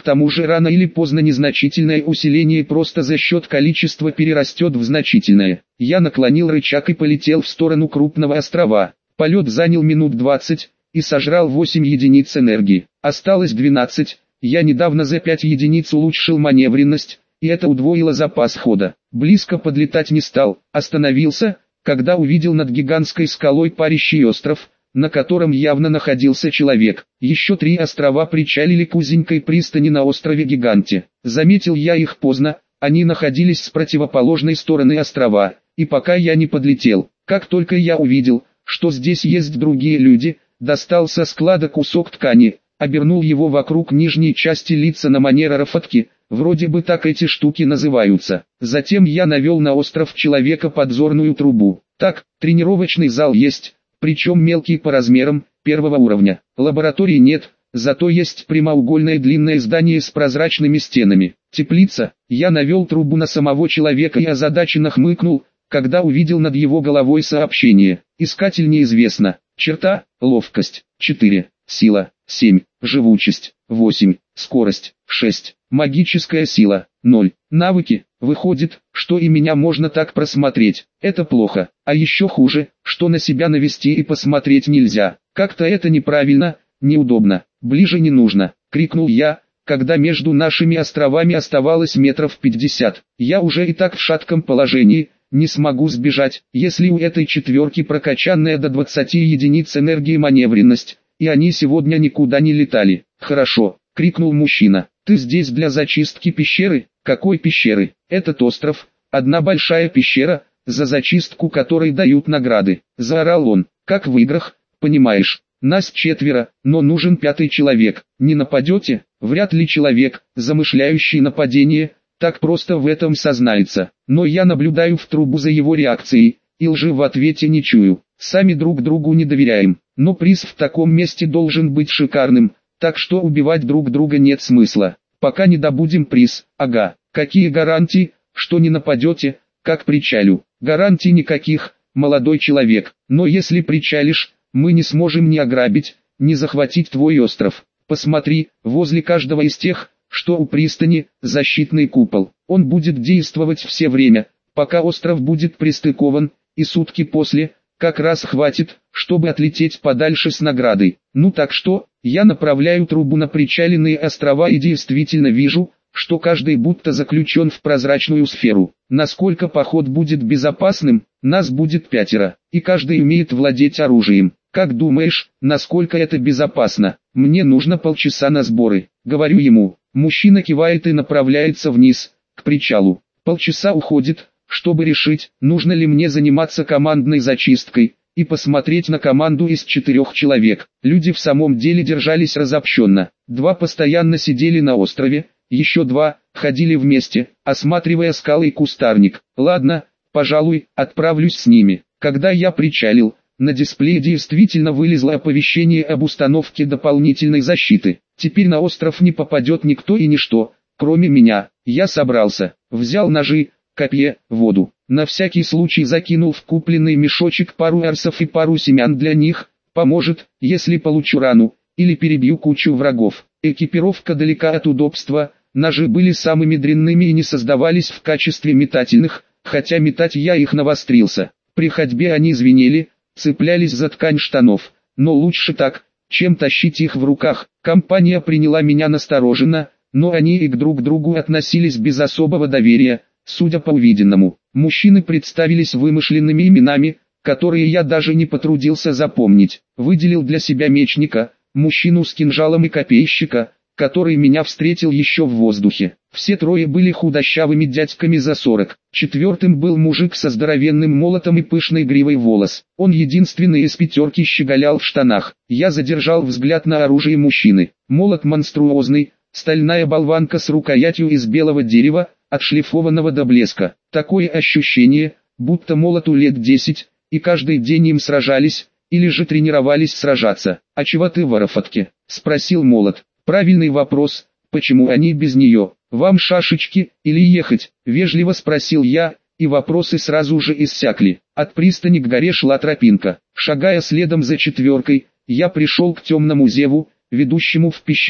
тому же рано или поздно незначительное усиление просто за счет количества перерастет в значительное. Я наклонил рычаг и полетел в сторону крупного острова. Полет занял минут 20 и сожрал 8 единиц энергии. Осталось 12. Я недавно за 5 единиц улучшил маневренность, и это удвоило запас хода. Близко подлетать не стал, остановился, когда увидел над гигантской скалой парящий остров, на котором явно находился человек. Еще 3 острова причалили к узенькой пристани на острове-гиганте. Заметил я их поздно, они находились с противоположной стороны острова, и пока я не подлетел, как только я увидел, что здесь есть другие люди, достал со склада кусок ткани, обернул его вокруг нижней части лица на манер арафатки, вроде бы так эти штуки называются. Затем я навел на остров человека подзорную трубу. Так, тренировочный зал есть, причем мелкий по размерам, 1-го уровня. Лаборатории нет, зато есть прямоугольное длинное здание с прозрачными стенами. Теплица. Я навел трубу на самого человека и озадаченно хмыкнул, когда увидел над его головой сообщение. Искатель неизвестно. Черта, ловкость, 4, сила, 7, живучесть, 8, скорость, 6, магическая сила, 0, навыки. Выходит, что и меня можно так просмотреть. Это плохо. А еще хуже, что на себя навести и посмотреть нельзя. Как-то это неправильно, неудобно. Ближе не нужно, крикнул я, когда между нашими островами оставалось метров 50. Я уже и так в шатком положении, не смогу сбежать, если у этой четверки прокачанная до 20 единиц энергии маневренность, и они сегодня никуда не летали. Хорошо, крикнул мужчина. Ты здесь для зачистки пещеры? Какой пещеры? Этот остров, одна большая пещера, за зачистку которой дают награды. Заорал он, как в играх, понимаешь. Нас 4, но нужен 5-й человек. Не нападете? Вряд ли человек, замышляющий нападение, так просто в этом сознается. Но я наблюдаю в трубу за его реакцией, и лжи в ответе не чую. Сами друг другу не доверяем. Но приз в таком месте должен быть шикарным, так что убивать друг друга нет смысла. Пока не добудем приз. Ага, какие гарантии, что не нападете, как причалю? Гарантий никаких, молодой человек. Но если причалишь, мы не сможем ни ограбить, ни захватить твой остров. Посмотри, возле каждого из тех, что у пристани, защитный купол. Он будет действовать все время, пока остров будет пристыкован, и сутки после, как раз хватит, чтобы отлететь подальше с наградой. Ну так что, я направляю трубу на причаленные острова и действительно вижу, что каждый будто заключен в прозрачную сферу. Насколько поход будет безопасным, нас будет 5, и каждый умеет владеть оружием. Как думаешь, насколько это безопасно? Мне нужно полчаса на сборы. Говорю ему. Мужчина кивает и направляется вниз, к причалу. Полчаса уходит, чтобы решить, нужно ли мне заниматься командной зачисткой, и посмотреть на команду из 4 человек. Люди в самом деле держались разобщенно. 2 постоянно сидели на острове, еще 2 ходили вместе, осматривая скалы и кустарник. Ладно, пожалуй, отправлюсь с ними. Когда я причалил, на дисплее действительно вылезло оповещение об установке дополнительной защиты. Теперь на остров не попадет никто и ничто, кроме меня. Я собрался, взял ножи, копье, воду. На всякий случай закинул в купленный мешочек пару эрсов и пару семян для них. Поможет, если получу рану, или перебью кучу врагов. Экипировка далека от удобства, ножи были самыми дрянными и не создавались в качестве метательных, хотя метать я их навострился. При ходьбе они звенели, цеплялись за ткань штанов, но лучше так, чем тащить их в руках. Компания приняла меня настороженно, но они и к друг другу относились без особого доверия, судя по увиденному. Мужчины представились вымышленными именами, которые я даже не потрудился запомнить. Выделил для себя мечника, мужчину с кинжалом и копейщика, который меня встретил еще в воздухе. Все 3 были худощавыми дядьками за 40. 4-м был мужик со здоровенным молотом и пышной гривой волос. Он единственный из 5 щеголял в штанах. Я задержал взгляд на оружие мужчины. Молот монструозный, стальная болванка с рукоятью из белого дерева, отшлифованного до блеска. Такое ощущение, будто молоту лет 10, и каждый день им сражались, или же тренировались сражаться. «А чего ты в арафатке?» — спросил молот. «Правильный вопрос, почему они без нее? Вам шашечки, или ехать?» — вежливо спросил я, и вопросы сразу же иссякли. От пристани к горе шла тропинка. Шагая следом за 4, я пришел к темному зеву, ведущему в пещеры.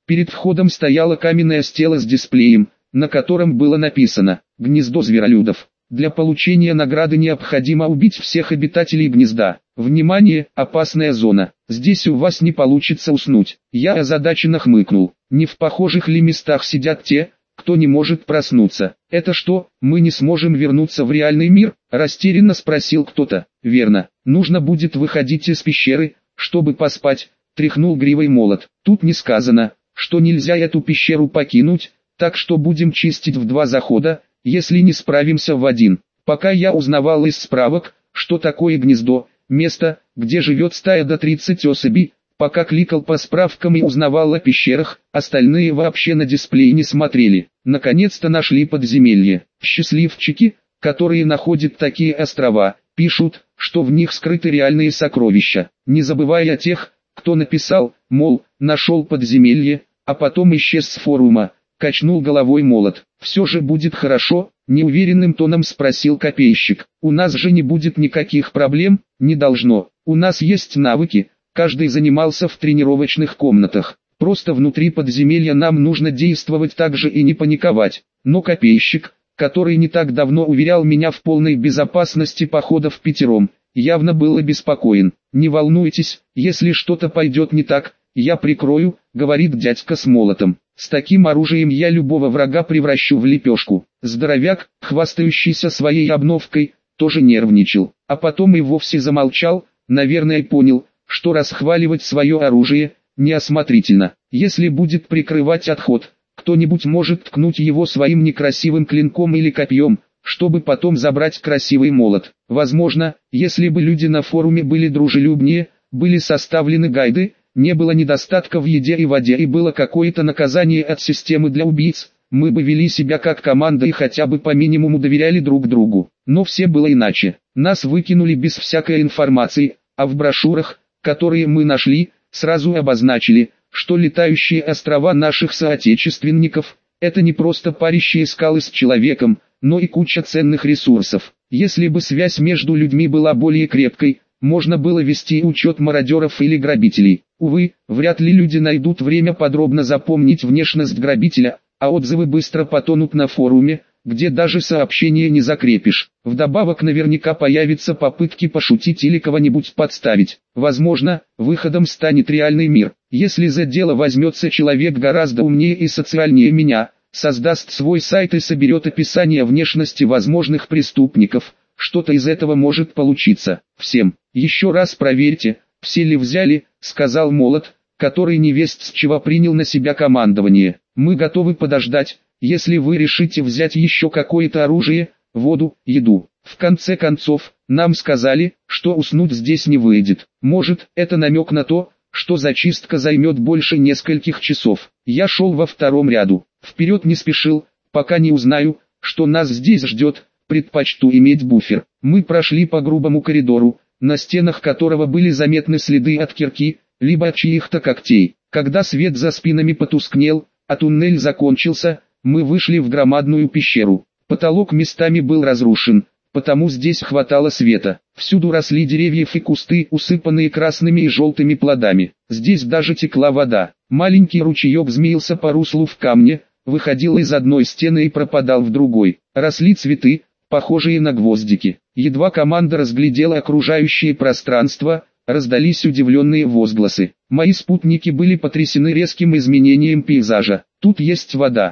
Перед входом стояла каменная стела с дисплеем, на котором было написано «Гнездо зверолюдов». Для получения награды необходимо убить всех обитателей гнезда. Внимание, опасная зона. Здесь у вас не получится уснуть. Я озадаченно хмыкнул. Не в похожих ли местах сидят те, кто не может проснуться? Это что, мы не сможем вернуться в реальный мир? Растерянно спросил кто-то. Верно, нужно будет выходить из пещеры, чтобы поспать, тряхнул гривой молот. Тут не сказано, что нельзя эту пещеру покинуть, так что будем чистить в 2 захода, если не справимся в 1. Пока я узнавал из справок, что такое гнездо, место, где живет стая до 30 особей, пока кликал по справкам и узнавал о пещерах, остальные вообще на дисплей не смотрели. Наконец-то нашли подземелье. Счастливчики, которые находят такие острова, пишут, что в них скрыты реальные сокровища, не забывая о тех, кто написал, мол, нашел подземелье, а потом исчез с форума. Качнул головой молот. «Все же будет хорошо?» — неуверенным тоном спросил копейщик. «У нас же не будет никаких проблем?» «Не должно. У нас есть навыки, каждый занимался в тренировочных комнатах. Просто внутри подземелья нам нужно действовать так же и не паниковать». Но копейщик, который не так давно уверял меня в полной безопасности похода впятером, явно был обеспокоен. «Не волнуйтесь, если что-то пойдет не так, я прикрою», — говорит дядька с молотом. «С таким оружием я любого врага превращу в лепешку». Здоровяк, хвастающийся своей обновкой, тоже нервничал, а потом и вовсе замолчал, наверное понял, что расхваливать свое оружие неосмотрительно. Если будет прикрывать отход, кто-нибудь может ткнуть его своим некрасивым клинком или копьем, чтобы потом забрать красивый молот. Возможно, если бы люди на форуме были дружелюбнее, были составлены гайды, не было недостатка в еде и воде и было какое-то наказание от системы для убийц, мы бы вели себя как команда и хотя бы по минимуму доверяли друг другу. Но все было иначе. Нас выкинули без всякой информации, а в брошюрах, которые мы нашли, сразу обозначили, что летающие острова наших соотечественников – это не просто парящие скалы с человеком, но и куча ценных ресурсов. Если бы связь между людьми была более крепкой, можно было вести учет мародеров или грабителей. Увы, вряд ли люди найдут время подробно запомнить внешность грабителя, а отзывы быстро потонут на форуме, где даже сообщение не закрепишь. Вдобавок наверняка появятся попытки пошутить или кого-нибудь подставить. Возможно, выходом станет реальный мир. Если за дело возьмется человек гораздо умнее и социальнее меня, создаст свой сайт и соберет описание внешности возможных преступников, что-то из этого может получиться. Всем, еще раз проверьте, все ли взяли, сказал молот, который невесть с чего принял на себя командование. Мы готовы подождать, если вы решите взять еще какое-то оружие, воду, еду. В конце концов, нам сказали, что уснуть здесь не выйдет. Может, это намек на то, что зачистка займет больше нескольких часов. Я шел во 2-м ряду. Вперед не спешил, пока не узнаю, что нас здесь ждет. Предпочту иметь буфер. Мы прошли по грубому коридору, на стенах которого были заметны следы от кирки, либо от чьих-то когтей. Когда свет за спинами потускнел, а туннель закончился, мы вышли в громадную пещеру. Потолок местами был разрушен, потому здесь хватало света. Всюду росли деревья и кусты, усыпанные красными и желтыми плодами. Здесь даже текла вода. Маленький ручеек змеился по руслу в камне, выходил из одной стены и пропадал в другой. Росли цветы, похожие на гвоздики. Едва команда разглядела окружающее пространство, раздались удивленные возгласы. Мои спутники были потрясены резким изменением пейзажа. Тут есть вода,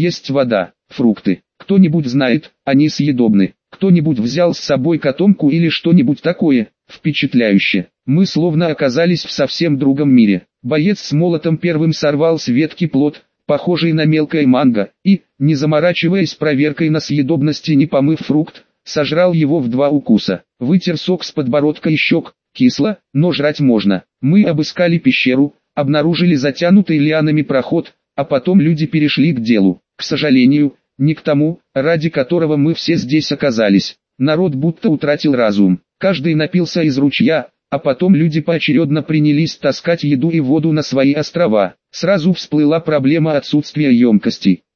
фрукты. Кто-нибудь знает, они съедобны. Кто-нибудь взял с собой котомку или что-нибудь такое? Впечатляюще. Мы словно оказались в совсем другом мире. Боец с молотом первым сорвал с ветки плод, похожий на мелкое манго, и, не заморачиваясь проверкой на съедобность и не помыв фрукт, сожрал его в 2 укуса. Вытер сок с подбородка и щек. Кисло, но жрать можно. Мы обыскали пещеру, обнаружили затянутый лианами проход, а потом люди перешли к делу. К сожалению, не к тому, ради которого мы все здесь оказались. Народ будто утратил разум. Каждый напился из ручья, а потом люди поочередно принялись таскать еду и воду на свои острова. Сразу всплыла проблема отсутствия емкостей.